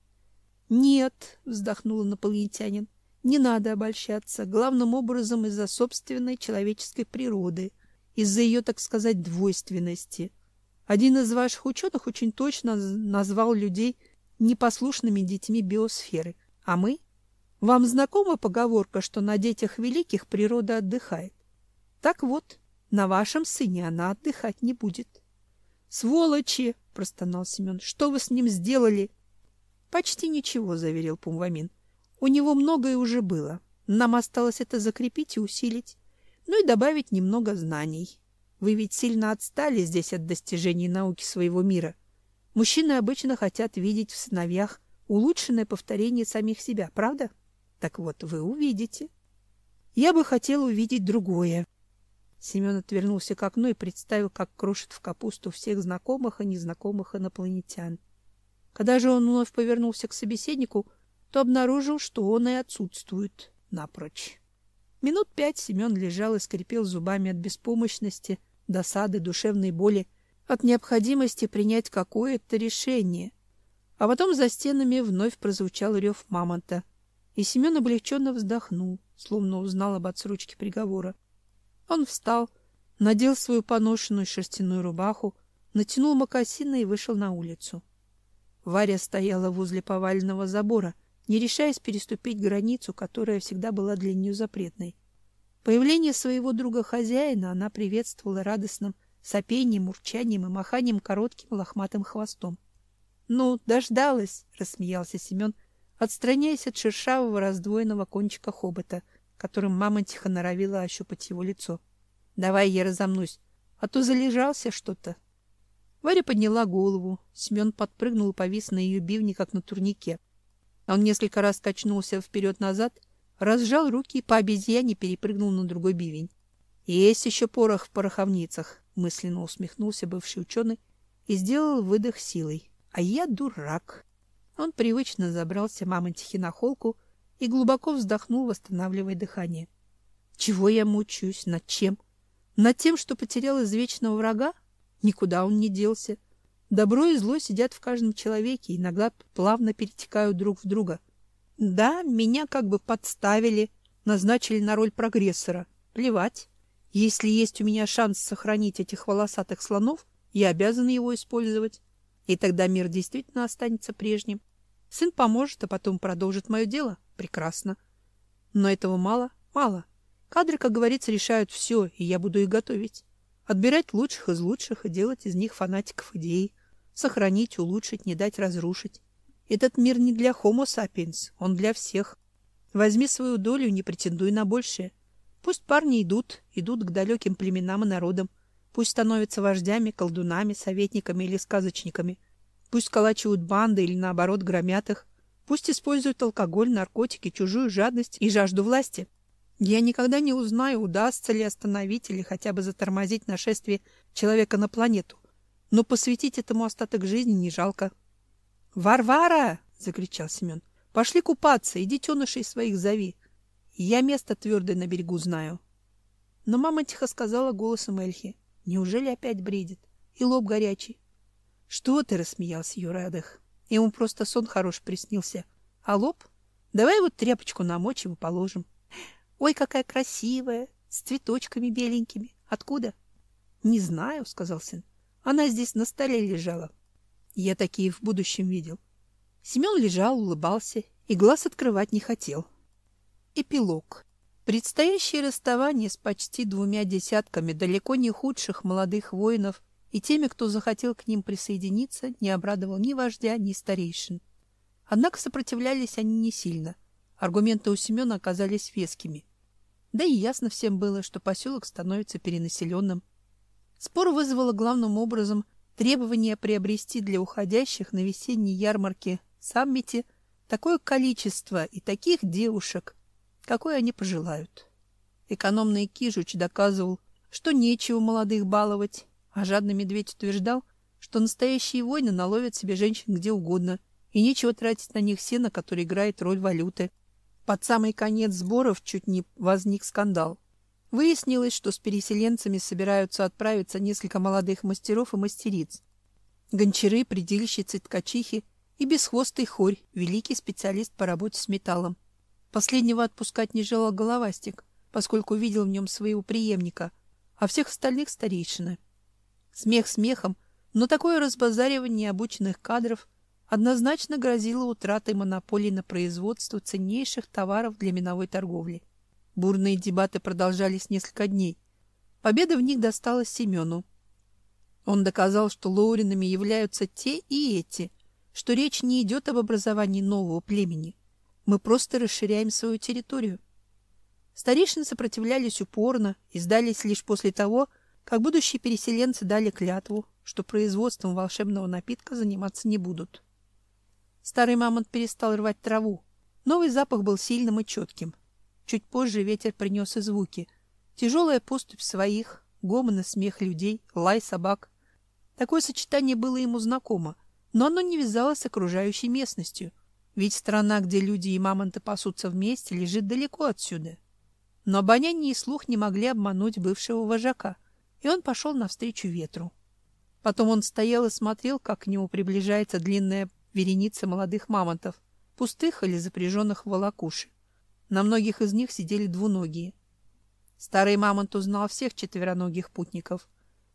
Нет, вздохнул инопланетянин. Не надо обольщаться, главным образом из-за собственной человеческой природы, из-за ее, так сказать, двойственности. Один из ваших ученых очень точно назвал людей непослушными детьми биосферы. А мы? Вам знакома поговорка, что на детях великих природа отдыхает? Так вот, на вашем сыне она отдыхать не будет. Сволочи, простонал Семен. Что вы с ним сделали? Почти ничего, заверил Пумвамин. У него многое уже было. Нам осталось это закрепить и усилить. Ну и добавить немного знаний. Вы ведь сильно отстали здесь от достижений науки своего мира. Мужчины обычно хотят видеть в сыновьях улучшенное повторение самих себя, правда? Так вот, вы увидите. Я бы хотел увидеть другое. Семен отвернулся к окну и представил, как крошит в капусту всех знакомых и незнакомых инопланетян. Когда же он вновь повернулся к собеседнику, то обнаружил, что он и отсутствует напрочь. Минут пять Семен лежал и скрипел зубами от беспомощности, досады, душевной боли, от необходимости принять какое-то решение. А потом за стенами вновь прозвучал рев мамонта, и Семен облегченно вздохнул, словно узнал об отсрочке приговора. Он встал, надел свою поношенную шерстяную рубаху, натянул мокасины и вышел на улицу. Варя стояла возле поваленного забора, не решаясь переступить границу, которая всегда была для нее запретной. Появление своего друга-хозяина она приветствовала радостным сопением, урчанием и маханием коротким лохматым хвостом. — Ну, дождалась! — рассмеялся Семен, отстраняясь от шершавого раздвоенного кончика хобота, которым мамонтиха норовила ощупать его лицо. — Давай я разомнусь, а то залежался что-то. Варя подняла голову. Семен подпрыгнул и повис на ее бивне, как на турнике. Он несколько раз качнулся вперед-назад, разжал руки и по обезьяне перепрыгнул на другой бивень. — Есть еще порох в пороховницах, — мысленно усмехнулся бывший ученый и сделал выдох силой. — А я дурак. Он привычно забрался мамонтихе на холку и глубоко вздохнул, восстанавливая дыхание. — Чего я мучаюсь? Над чем? Над тем, что потерял извечного врага? Никуда он не делся. Добро и зло сидят в каждом человеке, иногда плавно перетекают друг в друга. Да, меня как бы подставили, назначили на роль прогрессора. Плевать. Если есть у меня шанс сохранить этих волосатых слонов, я обязан его использовать. И тогда мир действительно останется прежним. Сын поможет, а потом продолжит мое дело. Прекрасно. Но этого мало? Мало. Кадры, как говорится, решают все, и я буду их готовить. Отбирать лучших из лучших и делать из них фанатиков идеи. Сохранить, улучшить, не дать разрушить. Этот мир не для Homo sapiens, он для всех. Возьми свою долю, не претендуй на большее. Пусть парни идут, идут к далеким племенам и народам. Пусть становятся вождями, колдунами, советниками или сказочниками. Пусть сколачивают банды или, наоборот, громят их. Пусть используют алкоголь, наркотики, чужую жадность и жажду власти. Я никогда не узнаю, удастся ли остановить или хотя бы затормозить нашествие человека на планету. Но посвятить этому остаток жизни не жалко. — Варвара! — закричал Семен. — Пошли купаться, и детенышей своих зови. Я место твердое на берегу знаю. Но мама тихо сказала голосом Эльхи. — Неужели опять бредит? И лоб горячий. — Что ты, — рассмеялся Юрадых. Ему просто сон хороший приснился. А лоб? Давай вот тряпочку намочим и положим. Ой, какая красивая, с цветочками беленькими. Откуда? — Не знаю, — сказал сын. Она здесь на столе лежала. Я такие в будущем видел. Семен лежал, улыбался и глаз открывать не хотел. Эпилог. Предстоящее расставание с почти двумя десятками далеко не худших молодых воинов и теми, кто захотел к ним присоединиться, не обрадовал ни вождя, ни старейшин. Однако сопротивлялись они не сильно. Аргументы у Семена оказались вескими. Да и ясно всем было, что поселок становится перенаселенным. Спор вызвало главным образом требование приобрести для уходящих на весенней ярмарке саммите такое количество и таких девушек, какой они пожелают. Экономный Кижуч доказывал, что нечего молодых баловать, а жадный медведь утверждал, что настоящие воины наловят себе женщин где угодно, и нечего тратить на них сено, которое играет роль валюты. Под самый конец сборов чуть не возник скандал. Выяснилось, что с переселенцами собираются отправиться несколько молодых мастеров и мастериц. Гончары, предельщицы, ткачихи и бесхвостый хорь, великий специалист по работе с металлом. Последнего отпускать не желал Головастик, поскольку видел в нем своего преемника, а всех остальных — старейшины. Смех смехом, но такое разбазаривание обученных кадров однозначно грозило утратой монополии на производство ценнейших товаров для миновой торговли. Бурные дебаты продолжались несколько дней. Победа в них досталась Семену. Он доказал, что лоуринами являются те и эти, что речь не идет об образовании нового племени. Мы просто расширяем свою территорию. Старейшины сопротивлялись упорно и сдались лишь после того, как будущие переселенцы дали клятву, что производством волшебного напитка заниматься не будут. Старый мамонт перестал рвать траву. Новый запах был сильным и четким. Чуть позже ветер принес и звуки. Тяжелая поступь своих, гомон и смех людей, лай собак. Такое сочетание было ему знакомо, но оно не вязалось с окружающей местностью, ведь страна, где люди и мамонты пасутся вместе, лежит далеко отсюда. Но обоняние и слух не могли обмануть бывшего вожака, и он пошел навстречу ветру. Потом он стоял и смотрел, как к нему приближается длинная вереница молодых мамонтов, пустых или запряженных в волокуши. На многих из них сидели двуногие. Старый мамонт узнал всех четвероногих путников.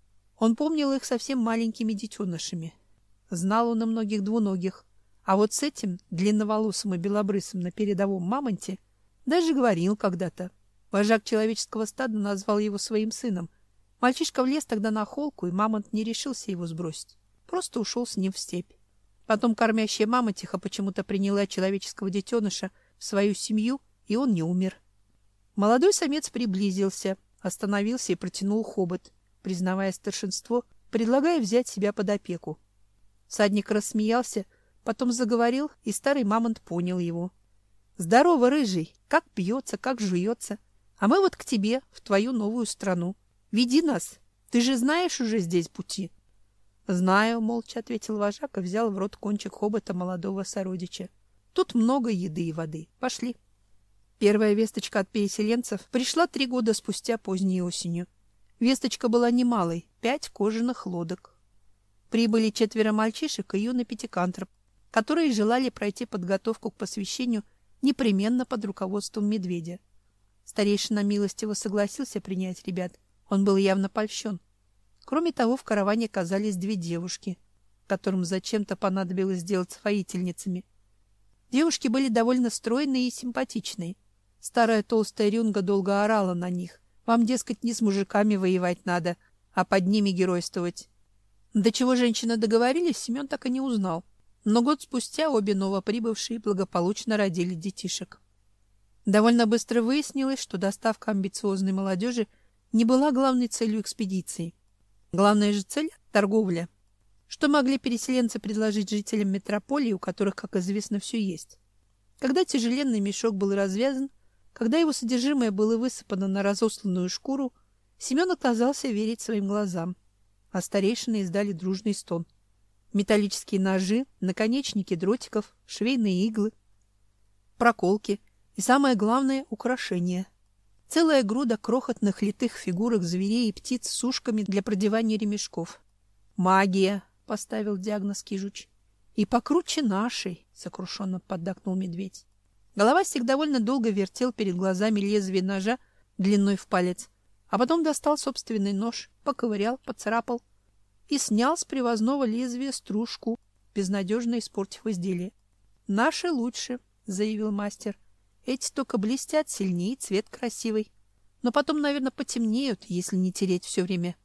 Он помнил их совсем маленькими детенышами. Знал он и многих двуногих, а вот с этим длинноволосым и белобрысым на передовом мамонте даже говорил когда-то. Вожак человеческого стада назвал его своим сыном. Мальчишка влез тогда на холку, и мамонт не решился его сбросить. Просто ушел с ним в степь. Потом кормящая мамонтиха почему-то приняла человеческого детеныша в свою семью, и он не умер. Молодой самец приблизился, остановился и протянул хобот, признавая старшинство, предлагая взять себя под опеку. Всадник рассмеялся, потом заговорил, и старый мамонт понял его. — Здорово, рыжий! Как пьется, как жуется! А мы вот к тебе, в твою новую страну. Веди нас! Ты же знаешь уже здесь пути? — Знаю, — молча ответил вожак и взял в рот кончик хобота молодого сородича. — Тут много еды и воды. Пошли. Первая весточка от переселенцев пришла три года спустя поздней осенью. Весточка была немалой — пять кожаных лодок. Прибыли четверо мальчишек и юный пятикантроп, которые желали пройти подготовку к посвящению непременно под руководством медведя. Старейшина милостиво согласился принять ребят. Он был явно польщен. Кроме того, в караване оказались две девушки, которым зачем-то понадобилось сделаться воительницами. Девушки были довольно стройные и симпатичные. Старая толстая рюнга долго орала на них. Вам, дескать, не с мужиками воевать надо, а под ними геройствовать. До чего женщины договорились, Семен так и не узнал. Но год спустя обе новоприбывшие благополучно родили детишек. Довольно быстро выяснилось, что доставка амбициозной молодежи не была главной целью экспедиции. Главная же цель — торговля. Что могли переселенцы предложить жителям метрополии, у которых, как известно, все есть? Когда тяжеленный мешок был развязан, когда его содержимое было высыпано на разосланную шкуру, Семен отказался верить своим глазам, а старейшины издали дружный стон. Металлические ножи, наконечники дротиков, швейные иглы, проколки и, самое главное, украшения. Целая груда крохотных литых фигурок зверей и птиц с ушками для продевания ремешков. «Магия!» — поставил диагноз Кижуч. «И покруче нашей!» — сокрушенно поддакнул медведь. Головастик довольно долго вертел перед глазами лезвие ножа длиной в палец, а потом достал собственный нож, поковырял, поцарапал и снял с привозного лезвия стружку, безнадежно испортив изделие. «Наши лучше», — заявил мастер. «Эти только блестят сильнее, цвет красивый. Но потом, наверное, потемнеют, если не тереть все время».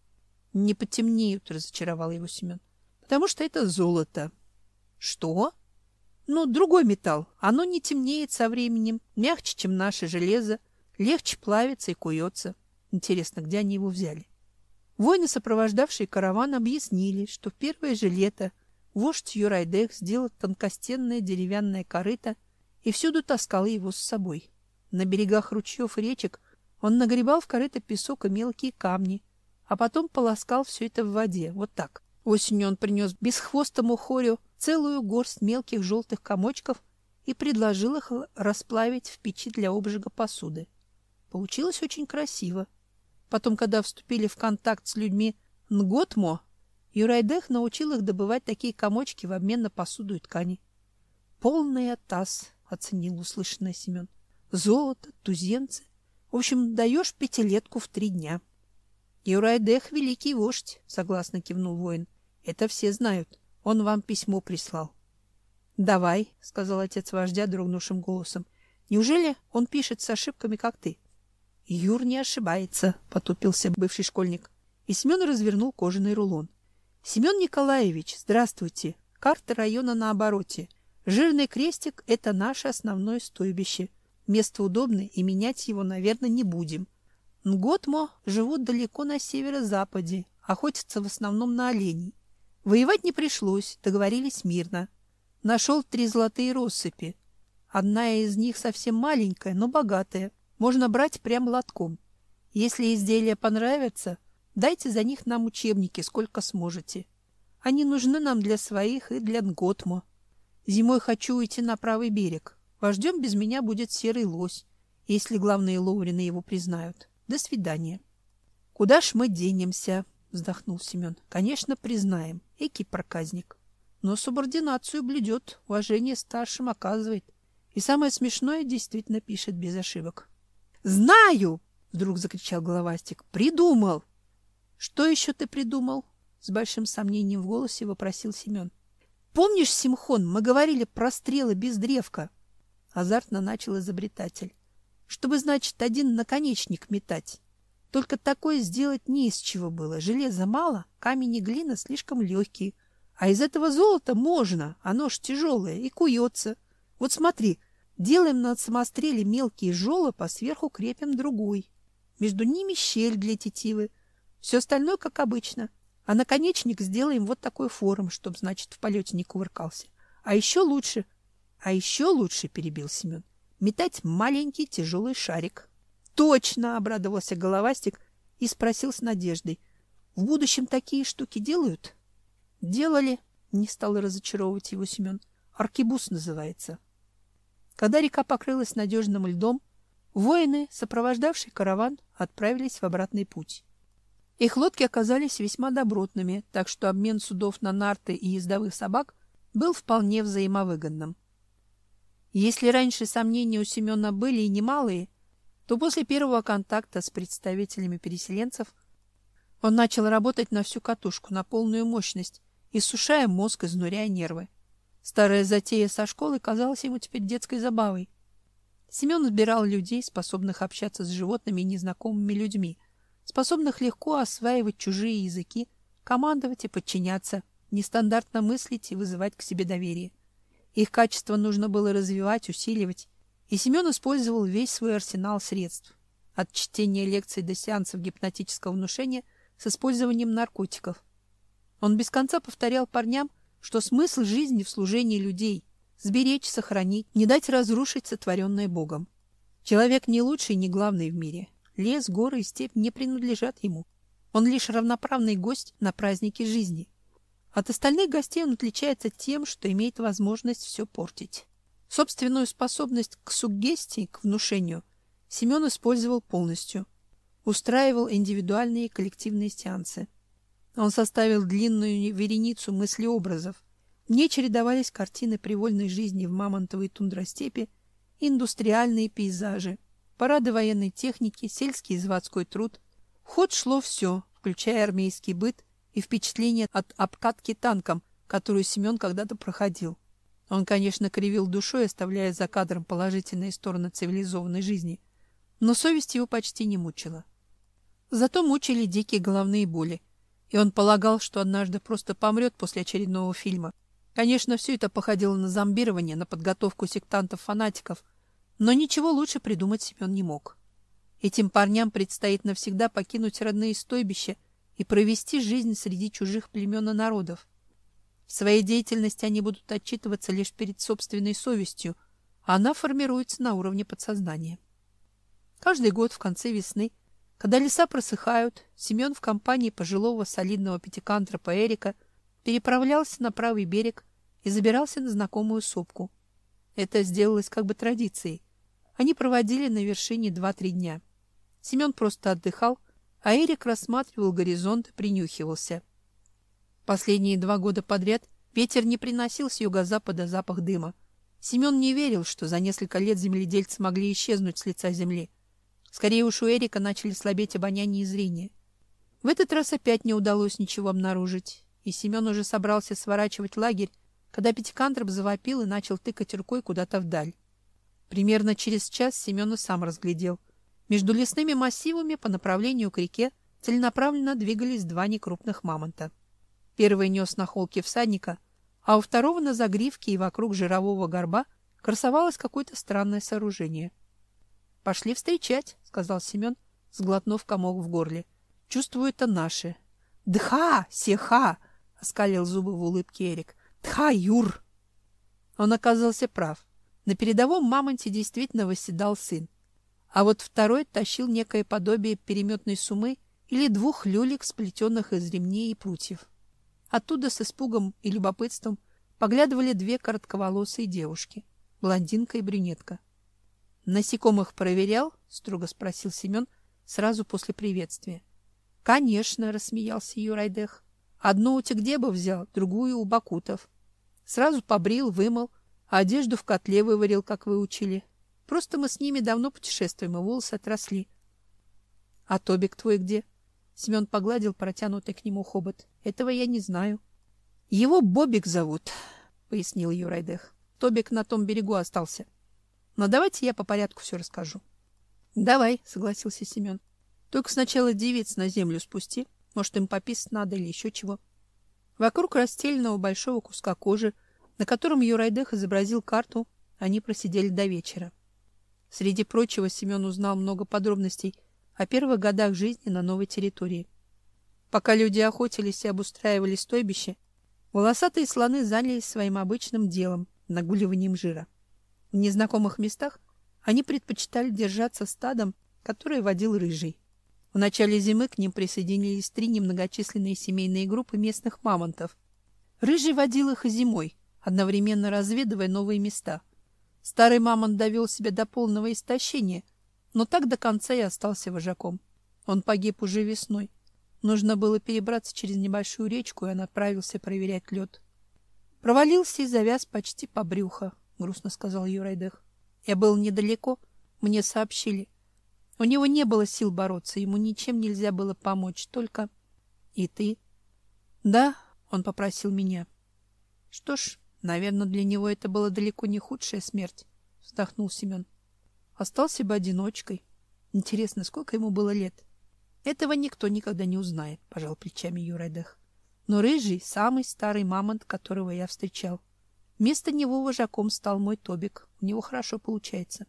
«Не потемнеют», — разочаровал его Семен. «Потому что это золото». «Что?» «Ну, другой металл. Оно не темнеет со временем, мягче, чем наше железо, легче плавится и куется. Интересно, где они его взяли?» Воины, сопровождавшие караван, объяснили, что в первое же лето вождь Юрайдех сделал тонкостенное деревянное корыто и всюду таскал его с собой. На берегах ручьев и речек он нагребал в корыто песок и мелкие камни, а потом полоскал все это в воде, вот так. Осенью он принес бесхвостому хорю целую горсть мелких желтых комочков и предложил их расплавить в печи для обжига посуды. Получилось очень красиво. Потом, когда вступили в контакт с людьми Нготмо, Юрайдех научил их добывать такие комочки в обмен на посуду и ткани. «Полный атас», — оценил услышанное Семен. «Золото, туземцы. В общем, даешь пятилетку в три дня». «Юрайдех — великий вождь», — согласно кивнул воин. «Это все знают. Он вам письмо прислал». «Давай», — сказал отец вождя дрогнувшим голосом. «Неужели он пишет с ошибками, как ты?» «Юр не ошибается», — потупился бывший школьник. И Семен развернул кожаный рулон. «Семен Николаевич, здравствуйте. Карта района на обороте. Жирный крестик — это наше основное стойбище. Место удобное, и менять его, наверное, не будем. Нготмо живут далеко на северо-западе, охотятся в основном на оленей. Воевать не пришлось, договорились мирно. Нашел три золотые россыпи. Одна из них совсем маленькая, но богатая. Можно брать прямо лотком. Если изделия понравятся, дайте за них нам учебники, сколько сможете. Они нужны нам для своих и для Нготмо. Зимой хочу уйти на правый берег. Вождем без меня будет серый лось, если главные лоурины его признают. До свидания». «Куда ж мы денемся?» — вздохнул Семен. «Конечно, признаем. Экий проказник. Но субординацию блюдет, уважение старшим оказывает. И самое смешное, действительно пишет без ошибок». «Знаю!» — вдруг закричал Головастик. «Придумал!» «Что еще ты придумал?» — с большим сомнением в голосе вопросил Семен. «Помнишь, Симхон, мы говорили про стрелы без древка?» Азартно начал изобретатель. «Чтобы, значит, один наконечник метать. Только такое сделать не из чего было. Железа мало, камень и глина слишком легкие. А из этого золота можно, оно ж тяжелое и куется. Вот смотри, делаем на самостреле мелкие жолоб, а сверху крепим другой. Между ними щель для тетивы. Все остальное как обычно. А наконечник сделаем вот такой формы, чтобы, значит, в полете не кувыркался. А еще лучше, а еще лучше, перебил Семен, метать маленький тяжелый шарик». «Точно!» — обрадовался Головастик и спросил с надеждой. «В будущем такие штуки делают?» «Делали», — не стал разочаровывать его Семен. «Аркебуз называется». Когда река покрылась надежным льдом, воины, сопровождавшие караван, отправились в обратный путь. Их лодки оказались весьма добротными, так что обмен судов на нарты и ездовых собак был вполне взаимовыгодным. Если раньше сомнения у Семена были и немалые, то после первого контакта с представителями переселенцев он начал работать на всю катушку, на полную мощность, иссушая мозг, изнуряя нервы. Старая затея со школой казалась ему теперь детской забавой. Семен избирал людей, способных общаться с животными и незнакомыми людьми, способных легко осваивать чужие языки, командовать и подчиняться, нестандартно мыслить и вызывать к себе доверие. Их качество нужно было развивать, усиливать, и Семен использовал весь свой арсенал средств, от чтения лекций до сеансов гипнотического внушения с использованием наркотиков. Он без конца повторял парням, что смысл жизни в служении людей — сберечь, сохранить, не дать разрушить сотворенное Богом. Человек не лучший, не главный в мире. Лес, горы и степь не принадлежат ему. Он лишь равноправный гость на празднике жизни. От остальных гостей он отличается тем, что имеет возможность все портить. Собственную способность к суггестии, к внушению, Семен использовал полностью. Устраивал индивидуальные и коллективные сеансы. Он составил длинную вереницу мыслеобразов. В ней чередовались картины привольной жизни в мамонтовой тундростепи, индустриальные пейзажи, парады военной техники, сельский и заводской труд. В ход шло все, включая армейский быт и впечатление от обкатки танком, которую Семен когда-то проходил. Он, конечно, кривил душой, оставляя за кадром положительные стороны цивилизованной жизни, но совесть его почти не мучила. Зато мучили дикие головные боли, и он полагал, что однажды просто помрет после очередного фильма. Конечно, все это походило на зомбирование, на подготовку сектантов-фанатиков, но ничего лучше придумать Семен не мог. Этим парням предстоит навсегда покинуть родные стойбища и провести жизнь среди чужих племен и народов. В своей деятельности они будут отчитываться лишь перед собственной совестью, а она формируется на уровне подсознания. Каждый год в конце весны, когда леса просыхают, Семен в компании пожилого солидного пятикантропа Эрика переправлялся на правый берег и забирался на знакомую сопку. Это сделалось как бы традицией. Они проводили на вершине два-три дня. Семен просто отдыхал, а Эрик рассматривал горизонт и принюхивался. Последние два года подряд ветер не приносил с юго-запада запах дыма. Семен не верил, что за несколько лет земледельцы могли исчезнуть с лица земли. Скорее уж у Эрика начали слабеть обоняние и зрение. В этот раз опять не удалось ничего обнаружить, и Семен уже собрался сворачивать лагерь, когда пятикантроп завопил и начал тыкать рукой куда-то вдаль. Примерно через час Семен и сам разглядел. Между лесными массивами по направлению к реке целенаправленно двигались два некрупных мамонта. Первый нес на холке всадника, а у второго на загривке и вокруг жирового горба красовалось какое-то странное сооружение. — Пошли встречать, — сказал Семен, сглотнув комок в горле. — Чувствую, это наши. — Дха! Сеха! — оскалил зубы в улыбке Эрик. — Дха, Юр! Он оказался прав. На передовом мамонте действительно восседал сын. А вот второй тащил некое подобие переметной сумы или двух люлек, сплетенных из ремней и прутьев. Оттуда с испугом и любопытством поглядывали две коротковолосые девушки, блондинка и брюнетка. — Насекомых проверял? — строго спросил Семен сразу после приветствия. — Конечно, — рассмеялся Юрайдех. — Одну у Тегдеба взял, другую у Бакутов. Сразу побрил, вымыл, а одежду в котле выварил, как вы учили. Просто мы с ними давно путешествуем, и волосы отросли. — А Тобик твой где? Семен погладил протянутый к нему хобот. — Этого я не знаю. — Его Бобик зовут, — пояснил Юрайдех. — Тобик на том берегу остался. Но давайте я по порядку все расскажу. — Давай, — согласился Семен. — Только сначала девиц на землю спусти. Может, им пописать надо или еще чего. Вокруг расстеленного большого куска кожи, на котором Юрайдех изобразил карту, они просидели до вечера. Среди прочего Семен узнал много подробностей о первых годах жизни на новой территории. Пока люди охотились и обустраивали стойбище, волосатые слоны занялись своим обычным делом — нагуливанием жира. В незнакомых местах они предпочитали держаться стадом, которое водил Рыжий. В начале зимы к ним присоединились три немногочисленные семейные группы местных мамонтов. Рыжий водил их и зимой, одновременно разведывая новые места. Старый мамонт довел себя до полного истощения, но так до конца и остался вожаком. Он погиб уже весной. Нужно было перебраться через небольшую речку, и он отправился проверять лед. Провалился и завяз почти по брюхо, — грустно сказал Юрайдех. Я был недалеко, мне сообщили. У него не было сил бороться, ему ничем нельзя было помочь, только... И ты? Да, он попросил меня. Что ж, наверное, для него это была далеко не худшая смерть, — вздохнул Семен. Остался бы одиночкой. Интересно, сколько ему было лет? Этого никто никогда не узнает, — пожал плечами Юрайдех. Но Рыжий — самый старый мамонт, которого я встречал. Вместо него вожаком стал мой Тобик. У него хорошо получается.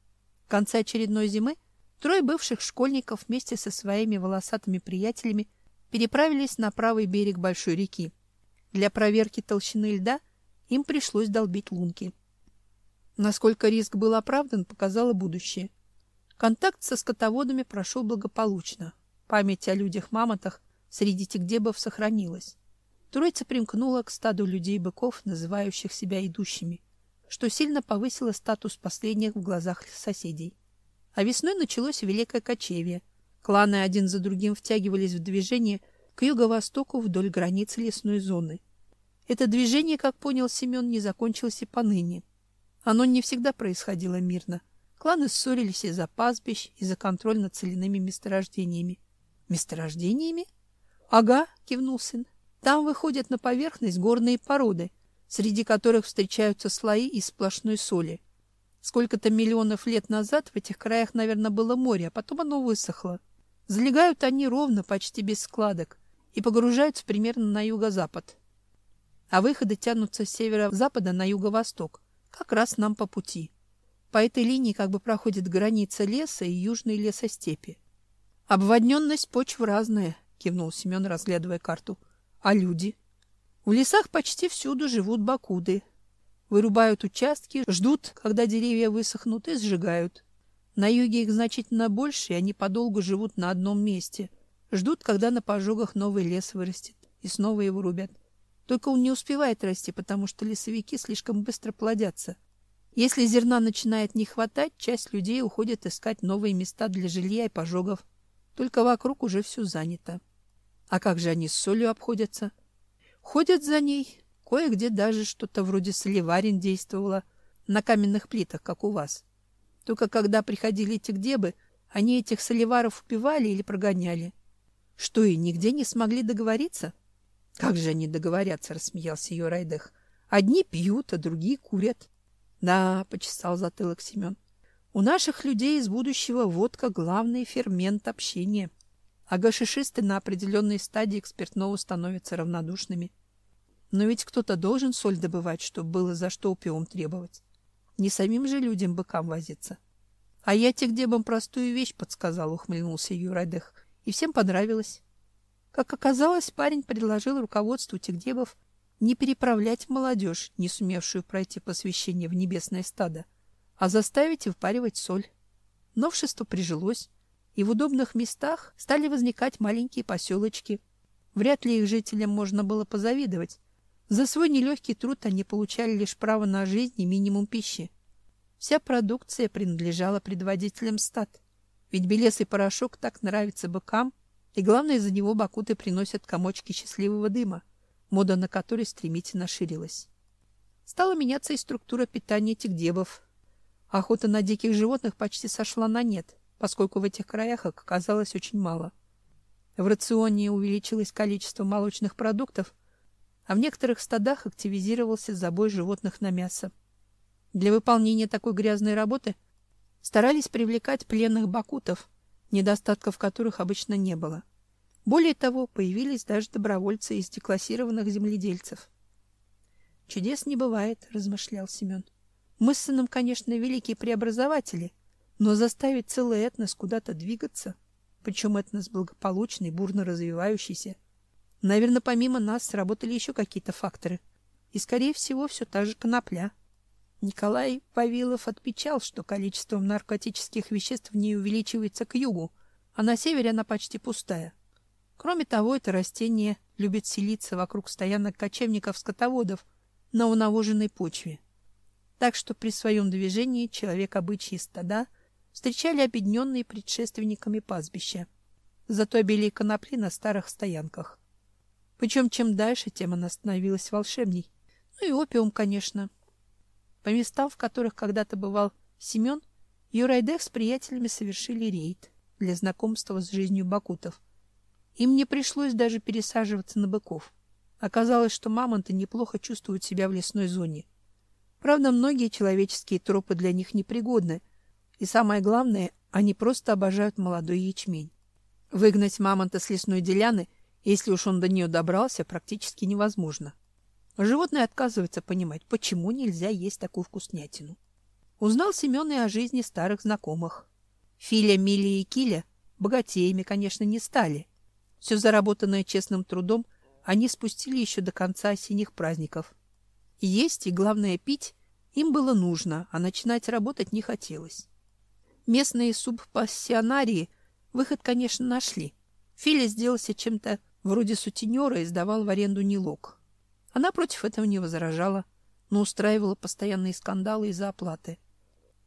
В конце очередной зимы трое бывших школьников вместе со своими волосатыми приятелями переправились на правый берег большой реки. Для проверки толщины льда им пришлось долбить лунки. Насколько риск был оправдан, показало будущее. Контакт со скотоводами прошел благополучно. Память о людях-мамонтах среди тегдебов сохранилась. Троица примкнула к стаду людей-быков, называющих себя идущими, что сильно повысило статус последних в глазах соседей. А весной началось Великое кочевье. Кланы один за другим втягивались в движение к юго-востоку вдоль границы лесной зоны. Это движение, как понял Семен, не закончилось и поныне. Оно не всегда происходило мирно. Кланы ссорились из-за пастбищ, из-за контроля над соляными месторождениями. Месторождениями? Ага, кивнул сын. Там выходят на поверхность горные породы, среди которых встречаются слои из сплошной соли. Сколько-то миллионов лет назад в этих краях, наверное, было море, а потом оно высохло. Залегают они ровно, почти без складок, и погружаются примерно на юго-запад. А выходы тянутся с северо-запада на юго-восток, как раз нам по пути. По этой линии как бы проходит граница леса и южной лесостепи. Обводненность почв разная, кивнул Семен, разглядывая карту. А люди? В лесах почти всюду живут бакуды. Вырубают участки, ждут, когда деревья высохнут, и сжигают. На юге их значительно больше, и они подолгу живут на одном месте. Ждут, когда на пожогах новый лес вырастет, и снова его рубят. Только он не успевает расти, потому что лесовики слишком быстро плодятся. Если зерна начинает не хватать, часть людей уходит искать новые места для жилья и пожогов. Только вокруг уже все занято. А как же они с солью обходятся? Ходят за ней. Кое-где даже что-то вроде солеварен действовало на каменных плитах, как у вас. Только когда приходили эти гдебы, они этих солеваров убивали или прогоняли. Что, и нигде не смогли договориться? Как же они договорятся, рассмеялся Юрайдых. Одни пьют, а другие курят. Да, почесал затылок Семен. У наших людей из будущего водка — главный фермент общения. А гашишисты на определенной стадии к спиртному становятся равнодушными. Но ведь кто-то должен соль добывать, чтобы было за что опиум требовать. Не самим же людям быкам возиться. А я тегдебам простую вещь подсказал, ухмыльнулся Юрайдых. И всем понравилось. Как оказалось, парень предложил руководству тегдебов не переправлять молодежь, не сумевшую пройти посвящение в небесное стадо, а заставить выпаривать соль. Новшество прижилось, и в удобных местах стали возникать маленькие поселочки. Вряд ли их жителям можно было позавидовать. За свой нелегкий труд они получали лишь право на жизнь и минимум пищи. Вся продукция принадлежала предводителям стад. Ведь белесый порошок так нравится быкам, и главное, за него бакуты приносят комочки счастливого дыма, мода на который стремительно ширилась. Стала меняться и структура питания тегдебов. Охота на диких животных почти сошла на нет, поскольку в этих краях их оказалось очень мало. В рационе увеличилось количество молочных продуктов, а в некоторых стадах активизировался забой животных на мясо. Для выполнения такой грязной работы старались привлекать пленных бакутов, недостатков которых обычно не было. Более того, появились даже добровольцы из деклассированных земледельцев. «Чудес не бывает», — размышлял Семен. «Мы с сыном, конечно, великие преобразователи, но заставить целый этнос куда-то двигаться, причем этнос благополучный, бурно развивающийся, наверное, помимо нас сработали еще какие-то факторы. И, скорее всего, все та же конопля». Николай Вавилов отмечал, что количество наркотических веществ в ней увеличивается к югу, а на севере она почти пустая. Кроме того, это растение любит селиться вокруг стоянок кочевников-скотоводов на унавоженной почве. Так что при своем движении человек-обычьи стада встречали обедненные предшественниками пастбища. Зато обилие конопли на старых стоянках. Причем чем дальше, тем она становилась волшебней. Ну и опиум, конечно. По местам, в которых когда-то бывал Семен, Юрайдых с приятелями совершили рейд для знакомства с жизнью бакутов. Им не пришлось даже пересаживаться на быков. Оказалось, что мамонты неплохо чувствуют себя в лесной зоне. Правда, многие человеческие тропы для них непригодны, и самое главное, они просто обожают молодой ячмень. Выгнать мамонта с лесной деляны, если уж он до нее добрался, практически невозможно. Животное отказывается понимать, почему нельзя есть такую вкуснятину. Узнал Семен и о жизни старых знакомых. Филя, Миля и Киля богатеями, конечно, не стали. Все заработанное честным трудом они спустили еще до конца осенних праздников. Есть и, главное, пить им было нужно, а начинать работать не хотелось. Местные субпассионарии выход, конечно, нашли. Филя сделался чем-то вроде сутенера и сдавал в аренду нилок. Она против этого не возражала, но устраивала постоянные скандалы из-за оплаты.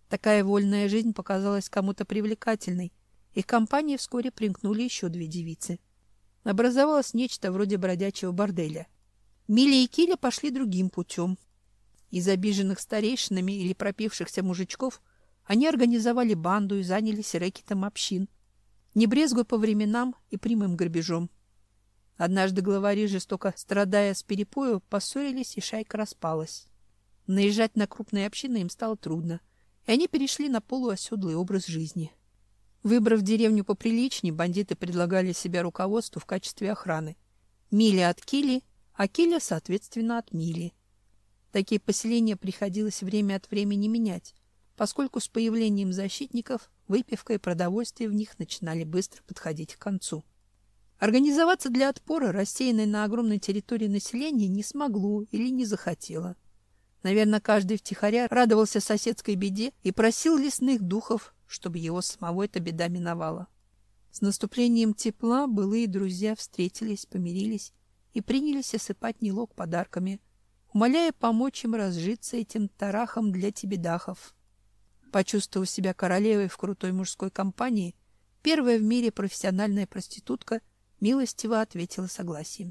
Такая вольная жизнь показалась кому-то привлекательной, и к компании вскоре примкнули еще две девицы. Образовалось нечто вроде бродячего борделя. Миля и Киля пошли другим путем. Из обиженных старейшинами или пропившихся мужичков они организовали банду и занялись рэкетом общин, не брезгуя по временам и прямым грабежом. Однажды главари, жестоко страдая с перепою, поссорились, и шайка распалась. Наезжать на крупные общины им стало трудно, и они перешли на полуоседлый образ жизни. Выбрав деревню поприличнее, бандиты предлагали себя руководству в качестве охраны. Миля от Кили, а Киля, соответственно, от Мили. Такие поселения приходилось время от времени менять, поскольку с появлением защитников выпивка и продовольствие в них начинали быстро подходить к концу. Организоваться для отпора рассеянной на огромной территории населения не смогло или не захотело. Наверное, каждый втихаря радовался соседской беде и просил лесных духов, чтобы его самого эта беда миновала. С наступлением тепла былые друзья встретились, помирились и принялись осыпать Нилок подарками, умоляя помочь им разжиться этим тарахом для тебедахов. Почувствовав себя королевой в крутой мужской компании, первая в мире профессиональная проститутка милостиво ответила согласием.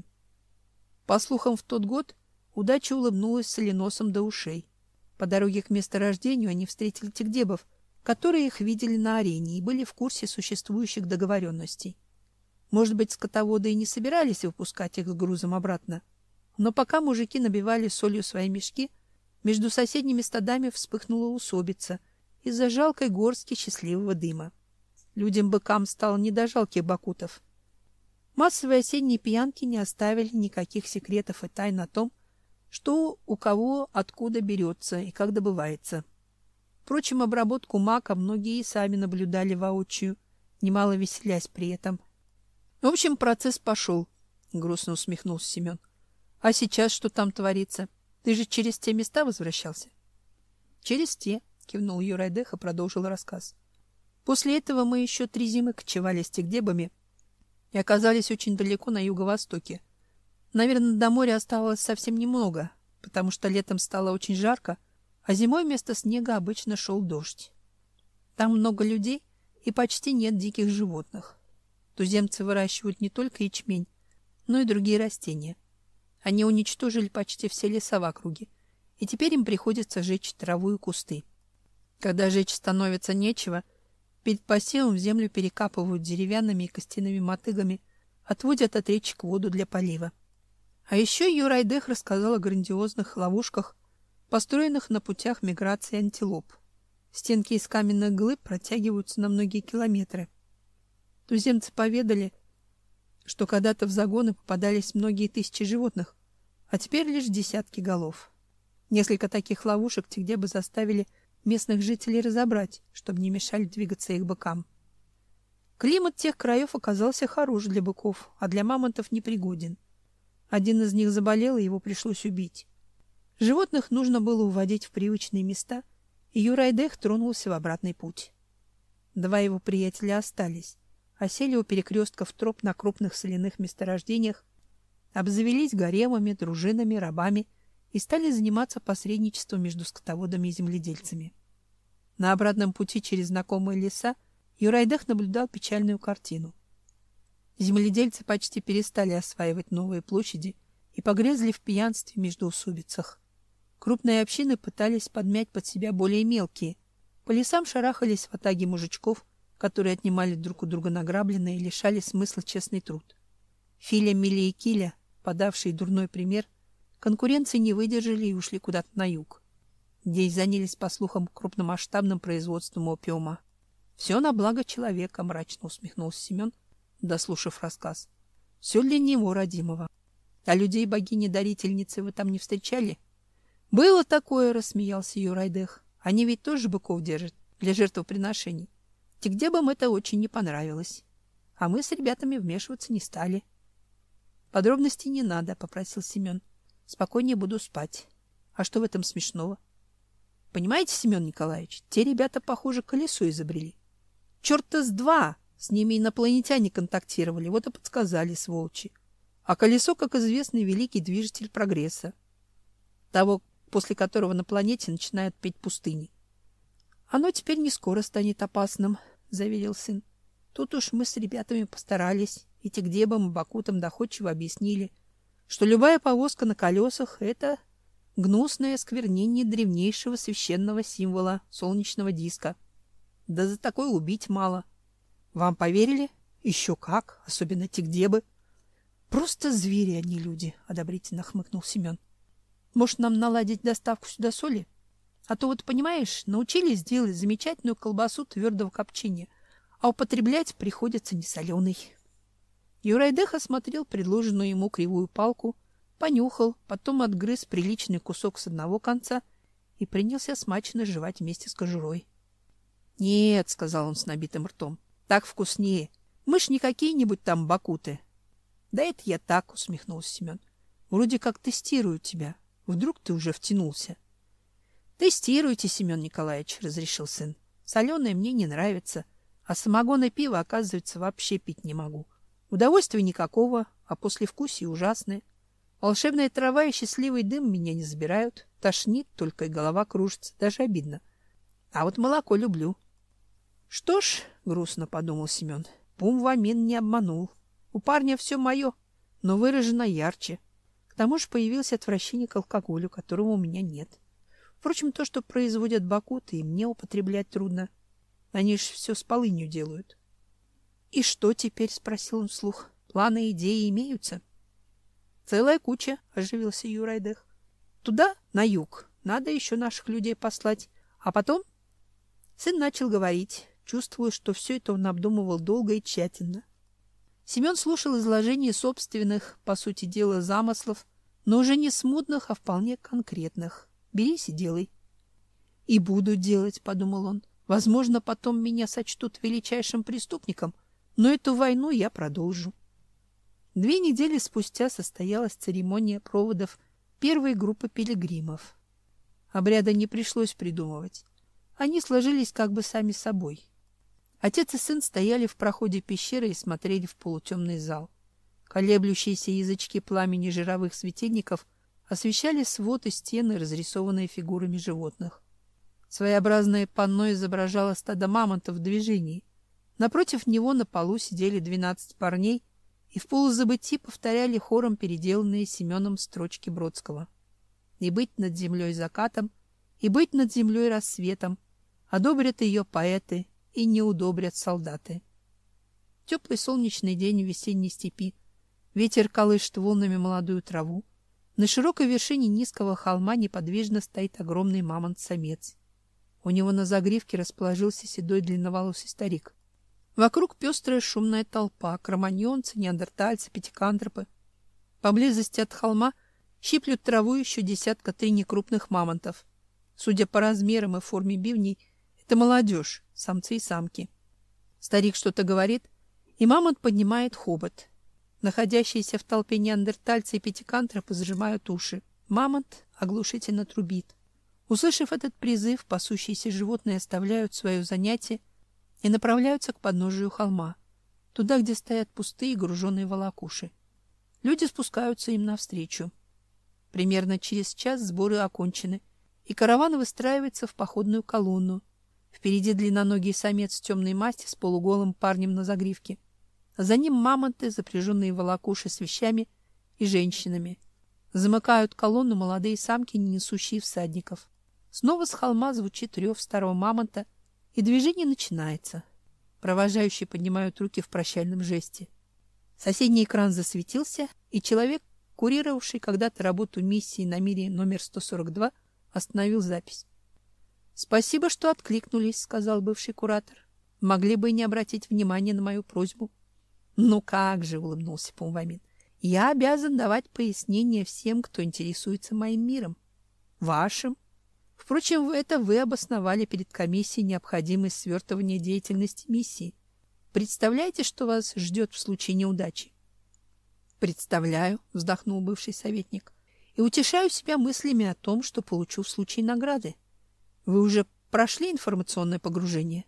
По слухам, в тот год удача улыбнулась соленосом до ушей. По дороге к месторождению они встретили тегдебов, которые их видели на арене и были в курсе существующих договоренностей. Может быть, скотоводы и не собирались выпускать их с грузом обратно, но пока мужики набивали солью свои мешки, между соседними стадами вспыхнула усобица из-за жалкой горстки счастливого дыма. Людям-быкам стало не до жалких бакутов. Массовые осенние пьянки не оставили никаких секретов и тайн о том, что у кого откуда берется и как добывается. Впрочем, обработку мака многие и сами наблюдали воочию, немало веселясь при этом. В общем, процесс пошел, — грустно усмехнулся Семен. — А сейчас что там творится? Ты же через те места возвращался? — Через те, — кивнул Юрайдех и продолжил рассказ. После этого мы еще три зимы кочевали с тегдебами и оказались очень далеко на юго-востоке. Наверное, до моря оставалось совсем немного, потому что летом стало очень жарко, а зимой вместо снега обычно шел дождь. Там много людей и почти нет диких животных. Туземцы выращивают не только ячмень, но и другие растения. Они уничтожили почти все леса в округе, и теперь им приходится жечь траву и кусты. Когда жечь становится нечего, перед посевом в землю перекапывают деревянными и костяными мотыгами, отводят от речек воду для полива. А еще Юрайдех рассказал о грандиозных ловушках, построенных на путях миграции антилоп. Стенки из каменных глыб протягиваются на многие километры. Туземцы поведали, что когда-то в загоны попадались многие тысячи животных, а теперь лишь десятки голов. Несколько таких ловушек где бы заставили местных жителей разобрать, чтобы не мешали двигаться их быкам. Климат тех краев оказался хорош для быков, а для мамонтов непригоден. Один из них заболел, и его пришлось убить. Животных нужно было уводить в привычные места, и Юрайдех тронулся в обратный путь. Два его приятеля остались, осели у перекрестков троп на крупных соляных месторождениях, обзавелись гаремами, дружинами, рабами и стали заниматься посредничеством между скотоводами и земледельцами. На обратном пути через знакомые леса Юрайдех наблюдал печальную картину. Земледельцы почти перестали осваивать новые площади и погрязли в пьянстве между усобицах. Крупные общины пытались подмять под себя более мелкие. По лесам шарахались ватаги мужичков, которые отнимали друг у друга награбленное и лишали смысла честный труд. Филя, Миля и Киля, подавшие дурной пример, конкуренции не выдержали и ушли куда-то на юг, где и занялись, по слухам, крупномасштабным производством опиума. Все на благо человека, мрачно усмехнулся Семен, дослушав рассказ. Все для него, родимого. А людей богини-дарительницы вы там не встречали? Было такое, рассмеялся Юрайдех. Они ведь тоже быков держат для жертвоприношений. Тегдебам это очень не понравилось. А мы с ребятами вмешиваться не стали. Подробностей не надо, попросил Семен. Спокойнее буду спать. А что в этом смешного? Понимаете, Семен Николаевич, те ребята, похоже, колесо изобрели. Черт-то с два! С ними инопланетяне контактировали, вот и подсказали, сволочи. А колесо, как известно, великий движитель прогресса. Того, после которого на планете начинают петь пустыни. Оно теперь не скоро станет опасным, заверил сын. Тут уж мы с ребятами постарались, и Тигдебом и Бакутом доходчиво объяснили, что любая повозка на колесах — это гнусное осквернение древнейшего священного символа солнечного диска. Да за такое убить мало. Вам поверили? Еще как, особенно Тигдебы. Просто звери, а не люди, одобрительно хмыкнул Семен. Может, нам наладить доставку сюда соли? А то вот, понимаешь, научились делать замечательную колбасу твердого копчения, а употреблять приходится несоленой. Юрайдых осмотрел предложенную ему кривую палку, понюхал, потом отгрыз приличный кусок с одного конца и принялся смачно жевать вместе с кожурой. — Нет, — сказал он с набитым ртом, — так вкуснее. Мы ж не какие-нибудь там бакуты. — Да это я так, — усмехнулся Семен. — Вроде как тестирую тебя. Вдруг ты уже втянулся. — Тестируйте, Семен Николаевич, — разрешил сын. — Соленое мне не нравится, а самогон и пиво, оказывается, вообще пить не могу. Удовольствия никакого, а послевкусие ужасное. Волшебная трава и счастливый дым меня не забирают. Тошнит, только и голова кружится, даже обидно. А вот молоко люблю. — Что ж, — грустно подумал Семен, — Пумвамин не обманул. У парня все мое, но выражено ярче. К тому же появилось отвращение к алкоголю, которого у меня нет. Впрочем, то, что производят бакуты, и мне употреблять трудно. Они ж все с полынью делают. — И что теперь? — спросил он вслух. — Планы и идеи имеются? — Целая куча, — оживился Юрайдых. — Туда, на юг, надо еще наших людей послать. А потом... Сын начал говорить, чувствуя, что все это он обдумывал долго и тщательно. Семен слушал изложение собственных, по сути дела, замыслов, но уже не смутных, а вполне конкретных. Берись и делай. — И буду делать, — подумал он. Возможно, потом меня сочтут величайшим преступником, но эту войну я продолжу. Две недели спустя состоялась церемония проводов первой группы пилигримов. Обряда не пришлось придумывать. Они сложились как бы сами собой. Отец и сын стояли в проходе пещеры и смотрели в полутемный зал. Колеблющиеся язычки пламени жировых светильников освещали свод и стены, разрисованные фигурами животных. Своеобразное панно изображало стадо мамонтов в движении. Напротив него на полу сидели двенадцать парней и в полузабытии повторяли хором переделанные Семеном строчки Бродского. «И быть над землей закатом, и быть над землей рассветом, одобрят ее поэты и не удобрят солдаты». Теплый солнечный день в весенней степи. Ветер колышет волнами молодую траву. На широкой вершине низкого холма неподвижно стоит огромный мамонт-самец. У него на загривке расположился седой длинноволосый старик. Вокруг пестрая шумная толпа, кроманьонцы, неандертальцы, пятикантропы. Поблизости от холма щиплют траву еще десятка три некрупных мамонтов. Судя по размерам и форме бивней, это молодежь, самцы и самки. Старик что-то говорит, и мамонт поднимает хобот. Находящиеся в толпе неандертальцы и пятикантропы зажимают уши. Мамонт оглушительно трубит. Услышав этот призыв, пасущиеся животные оставляют свое занятие и направляются к подножию холма, туда, где стоят пустые груженые волокуши. Люди спускаются им навстречу. Примерно через час сборы окончены, и караван выстраивается в походную колонну. Впереди длинноногий самец темной масти с полуголым парнем на загривке. А за ним мамонты, запряженные в волокуши с вещами и женщинами. Замыкают колонну молодые самки, не несущие всадников. Снова с холма звучит рев старого мамонта, и движение начинается. Провожающие поднимают руки в прощальном жесте. Соседний экран засветился, и человек, курировавший когда-то работу миссии на мире номер сто сорок два, остановил запись. «Спасибо, что откликнулись», — сказал бывший куратор. «Могли бы и не обратить внимания на мою просьбу». «Ну как же», — улыбнулся Пумвамин. «Я обязан давать пояснения всем, кто интересуется моим миром. Вашим. Впрочем, это вы обосновали перед комиссией необходимость свертывания деятельности миссии. Представляете, что вас ждет в случае неудачи?» «Представляю», — вздохнул бывший советник, «и утешаю себя мыслями о том, что получу в случае награды. Вы уже прошли информационное погружение?»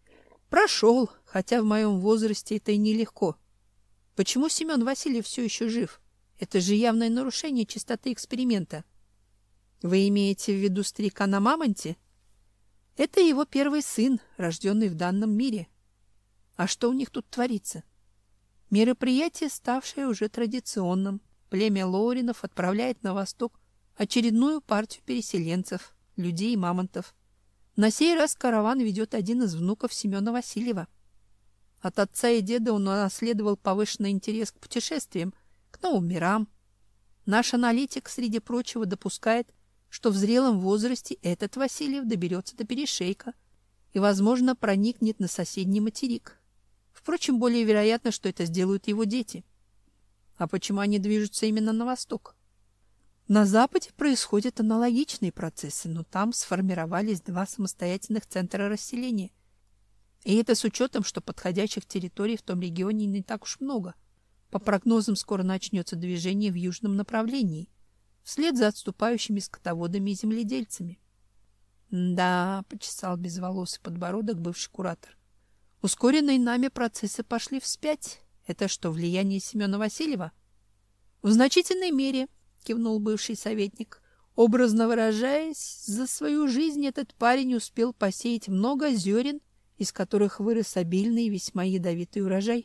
«Прошел, хотя в моем возрасте это и нелегко. Почему Семен Васильев все еще жив? Это же явное нарушение чистоты эксперимента». «Вы имеете в виду старика на мамонте?» Это его первый сын, рожденный в данном мире. А что у них тут творится? Мероприятие, ставшее уже традиционным. Племя Лоуринов отправляет на восток очередную партию переселенцев, людей и мамонтов. На сей раз караван ведет один из внуков Семена Васильева. От отца и деда он унаследовал повышенный интерес к путешествиям, к новым мирам. Наш аналитик, среди прочего, допускает, что в зрелом возрасте этот Васильев доберется до перешейка и, возможно, проникнет на соседний материк. Впрочем, более вероятно, что это сделают его дети. А почему они движутся именно на восток? На Западе происходят аналогичные процессы, но там сформировались два самостоятельных центра расселения. И это с учетом, что подходящих территорий в том регионе не так уж много. По прогнозам, скоро начнется движение в южном направлении, вслед за отступающими скотоводами и земледельцами. — Да, — почесал безволосый подбородок бывший куратор. — Ускоренные нами процессы пошли вспять. Это что, влияние Семена Васильева? — В значительной мере, — кивнул бывший советник. Образно выражаясь, за свою жизнь этот парень успел посеять много зерен, из которых вырос обильный и весьма ядовитый урожай.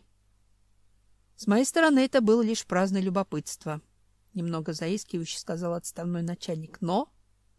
С моей стороны это было лишь праздное любопытство, — немного заискивающе сказал отставной начальник. Но...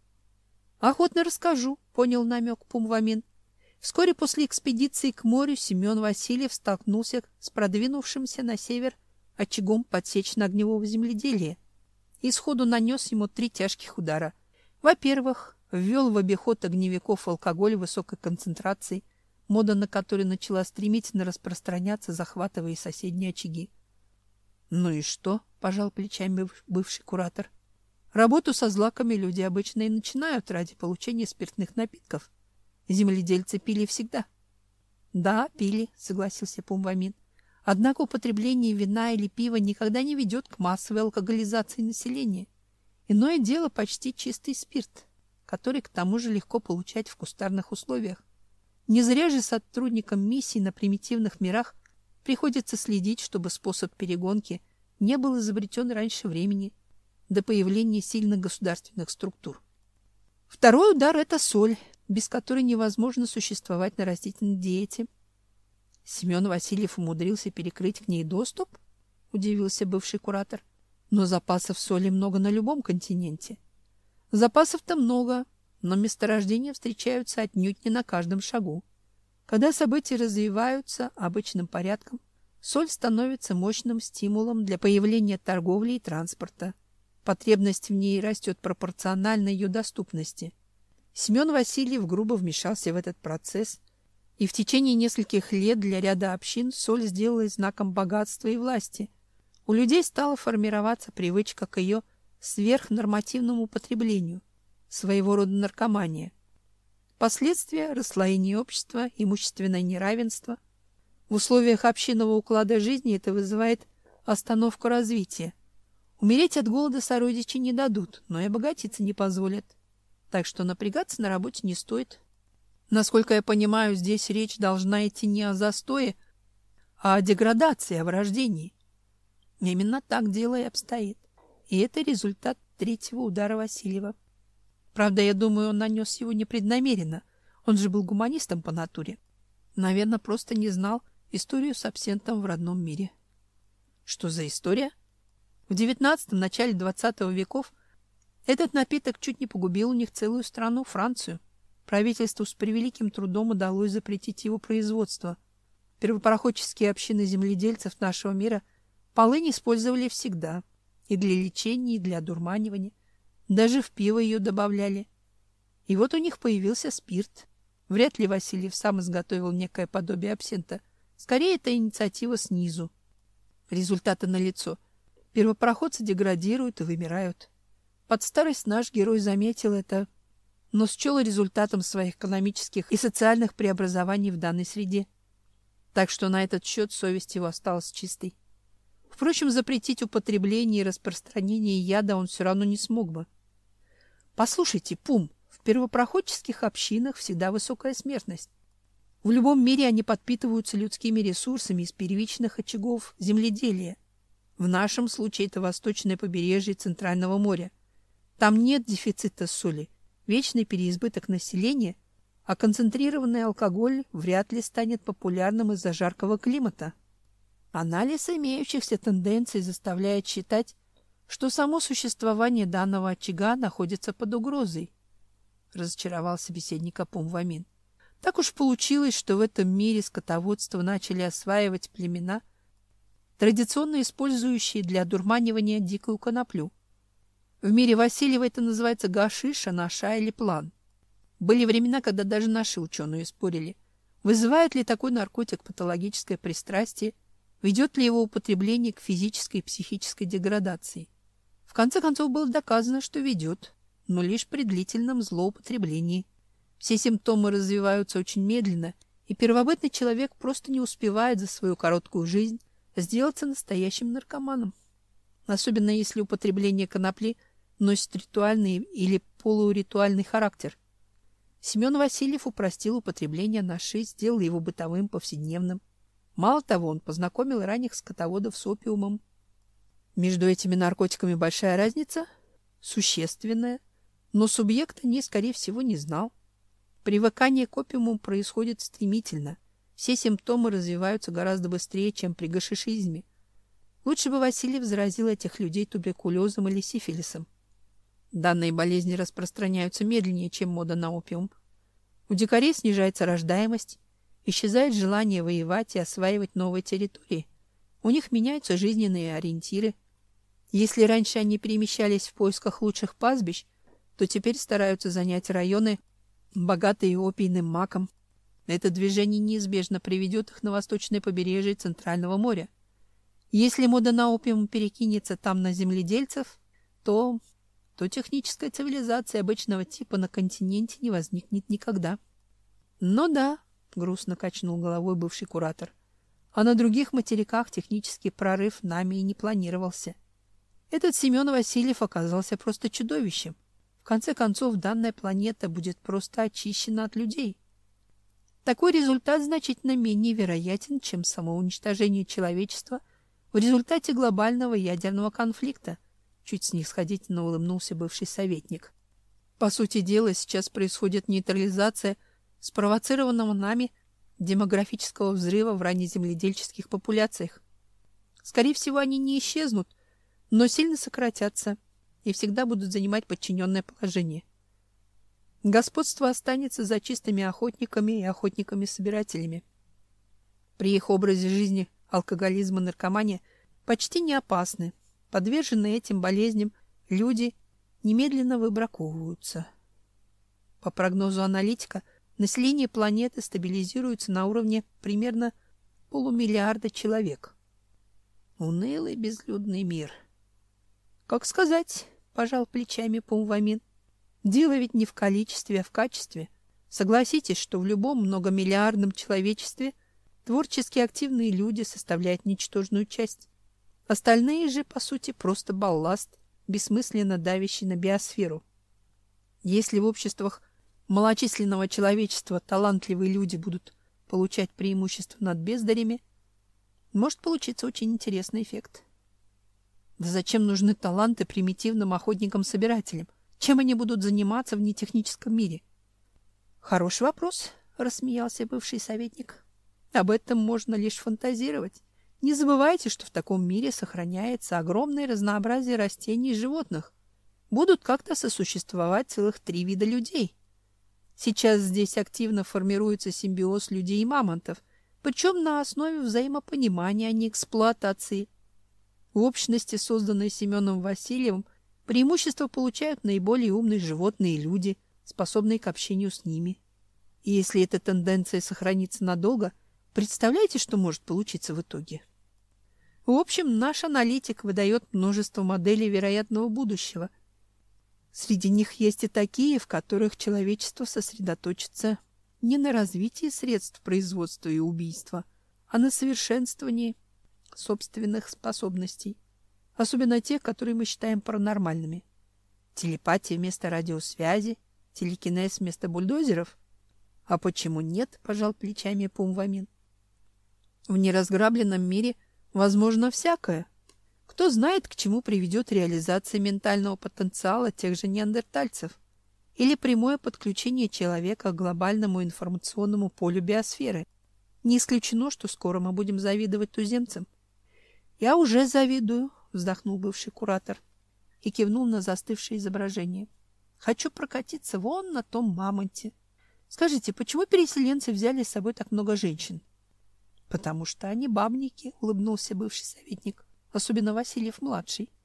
— Охотно расскажу, — понял намек Пумвамин. Вскоре после экспедиции к морю Семен Васильев столкнулся с продвинувшимся на север очагом подсечно-огневого земледелия и сходу нанес ему три тяжких удара. Во-первых, ввел в обиход огневиков алкоголь высокой концентрации, мода на который начала стремительно распространяться, захватывая соседние очаги. — Ну и что? — пожал плечами бывший куратор. — Работу со злаками люди обычно и начинают ради получения спиртных напитков. Земледельцы пили всегда. — Да, пили, — согласился Пумвамин. Однако употребление вина или пива никогда не ведет к массовой алкоголизации населения. Иное дело почти чистый спирт, который к тому же легко получать в кустарных условиях. Не зря же сотрудникам миссий на примитивных мирах приходится следить, чтобы способ перегонки не был изобретен раньше времени, до появления сильных государственных структур. Второй удар — это соль, без которой невозможно существовать на растительной диете. Семен Васильев умудрился перекрыть к ней доступ, — удивился бывший куратор. Но запасов соли много на любом континенте. Запасов-то много, но месторождения встречаются отнюдь не на каждом шагу. Когда события развиваются обычным порядком, соль становится мощным стимулом для появления торговли и транспорта. Потребность в ней растет пропорционально ее доступности. Семен Васильев грубо вмешался в этот процесс, и в течение нескольких лет для ряда общин соль сделалась знаком богатства и власти. У людей стала формироваться привычка к ее сверхнормативному употреблению, своего рода наркомания. Последствия — расслоение общества, имущественное неравенство. В условиях общинного уклада жизни это вызывает остановку развития. Умереть от голода сородичи не дадут, но и обогатиться не позволят. Так что напрягаться на работе не стоит. Насколько я понимаю, здесь речь должна идти не о застое, а о деградации, о вырождении. Именно так дело и обстоит. И это результат третьего удара Васильева. Правда, я думаю, он нанес его непреднамеренно. Он же был гуманистом по натуре. Наверное, просто не знал историю с абсентом в родном мире. Что за история? В девятнадцатом, начале двадцатого веков этот напиток чуть не погубил у них целую страну, Францию. Правительству с превеликим трудом удалось запретить его производство. Первопроходческие общины земледельцев нашего мира полынь использовали всегда. И для лечения, и для одурманивания. Даже в пиво ее добавляли. И вот у них появился спирт. Вряд ли Васильев сам изготовил некое подобие абсента. Скорее, это инициатива снизу. Результаты налицо. Первопроходцы деградируют и вымирают. Под старость наш герой заметил это, но счел результатом своих экономических и социальных преобразований в данной среде. Так что на этот счет совесть его осталась чистой. Впрочем, запретить употребление и распространение яда он все равно не смог бы. Послушайте, Пум, в первопроходческих общинах всегда высокая смертность. В любом мире они подпитываются людскими ресурсами из первичных очагов земледелия. В нашем случае это восточное побережье Центрального моря. Там нет дефицита соли, вечный переизбыток населения, а концентрированный алкоголь вряд ли станет популярным из-за жаркого климата. Анализ имеющихся тенденций заставляет считать, что само существование данного очага находится под угрозой, разочаровал собеседника Пумвамин. Так уж получилось, что в этом мире скотоводство начали осваивать племена, традиционно использующие для одурманивания дикую коноплю. В мире Васильева это называется гашиш, анаша или план. Были времена, когда даже наши ученые спорили, вызывает ли такой наркотик патологическое пристрастие, ведет ли его употребление к физической и психической деградации. В конце концов было доказано, что ведет, но лишь при длительном злоупотреблении. Все симптомы развиваются очень медленно, и первобытный человек просто не успевает за свою короткую жизнь сделаться настоящим наркоманом. Особенно если употребление конопли носит ритуальный или полуритуальный характер. Семен Васильев упростил употребление наши, сделал его бытовым, повседневным. Мало того, он познакомил ранних скотоводов с опиумом. Между этими наркотиками большая разница? Существенная. Но субъект о ней, скорее всего, не знал. Привыкание к опиуму происходит стремительно. Все симптомы развиваются гораздо быстрее, чем при гашишизме. Лучше бы Васильев заразил этих людей туберкулезом или сифилисом. Данные болезни распространяются медленнее, чем мода на опиум. У дикарей снижается рождаемость, исчезает желание воевать и осваивать новые территории. У них меняются жизненные ориентиры. Если раньше они перемещались в поисках лучших пастбищ, то теперь стараются занять районы, богатые опийным маком. Это движение неизбежно приведет их на восточное побережье Центрального моря. Если мода на опиум перекинется там на земледельцев, то, то техническая цивилизация обычного типа на континенте не возникнет никогда. Ну да, грустно качнул головой бывший куратор. А на других материках технический прорыв нами и не планировался. Этот Семен Васильев оказался просто чудовищем. В конце концов, данная планета будет просто очищена от людей. Такой результат значительно менее вероятен, чем самоуничтожение человечества в результате глобального ядерного конфликта, чуть снисходительно улыбнулся бывший советник. По сути дела, сейчас происходит нейтрализация спровоцированного нами демографического взрыва в раннеземледельческих популяциях. Скорее всего, они не исчезнут, но сильно сократятся и всегда будут занимать подчиненное положение. Господство останется за чистыми охотниками и охотниками-собирателями. При их образе жизни алкоголизм и наркомания почти не опасны. Подверженные этим болезням люди немедленно выбраковываются. По прогнозу аналитика, население планеты стабилизируется на уровне примерно полумиллиарда человек. Унылый безлюдный мир. Как сказать, пожал плечами Пумвамин. Дело ведь не в количестве, а в качестве. Согласитесь, что в любом многомиллиардном человечестве творчески активные люди составляют ничтожную часть. Остальные же, по сути, просто балласт, бессмысленно давящий на биосферу. Если в обществах малочисленного человечества талантливые люди будут получать преимущество над бездарями, может получиться очень интересный эффект. Да зачем нужны таланты примитивным охотникам-собирателям? Чем они будут заниматься в нетехническом мире? Хороший вопрос, рассмеялся бывший советник. Об этом можно лишь фантазировать. Не забывайте, что в таком мире сохраняется огромное разнообразие растений и животных. Будут как-то сосуществовать целых три вида людей. Сейчас здесь активно формируется симбиоз людей и мамонтов, причем на основе взаимопонимания, а не эксплуатации. В общности, созданной Семеном Васильевым, преимущество получают наиболее умные животные и люди, способные к общению с ними. И если эта тенденция сохранится надолго, представляете, что может получиться в итоге? В общем, наш аналитик выдает множество моделей вероятного будущего. Среди них есть и такие, в которых человечество сосредоточится не на развитии средств производства и убийства, а на совершенствовании собственных способностей, особенно тех, которые мы считаем паранормальными. Телепатия вместо радиосвязи, телекинез вместо бульдозеров. А почему нет, пожал плечами Пумвамин. В неразграбленном мире возможно всякое. Кто знает, к чему приведет реализация ментального потенциала тех же неандертальцев. или прямое подключение человека к глобальному информационному полю биосферы. Не исключено, что скоро мы будем завидовать туземцам. — Я уже завидую, — вздохнул бывший куратор и кивнул на застывшее изображение. — Хочу прокатиться вон на том мамонте. Скажите, почему переселенцы взяли с собой так много женщин? — Потому что они бабники, — улыбнулся бывший советник, особенно Васильев-младший.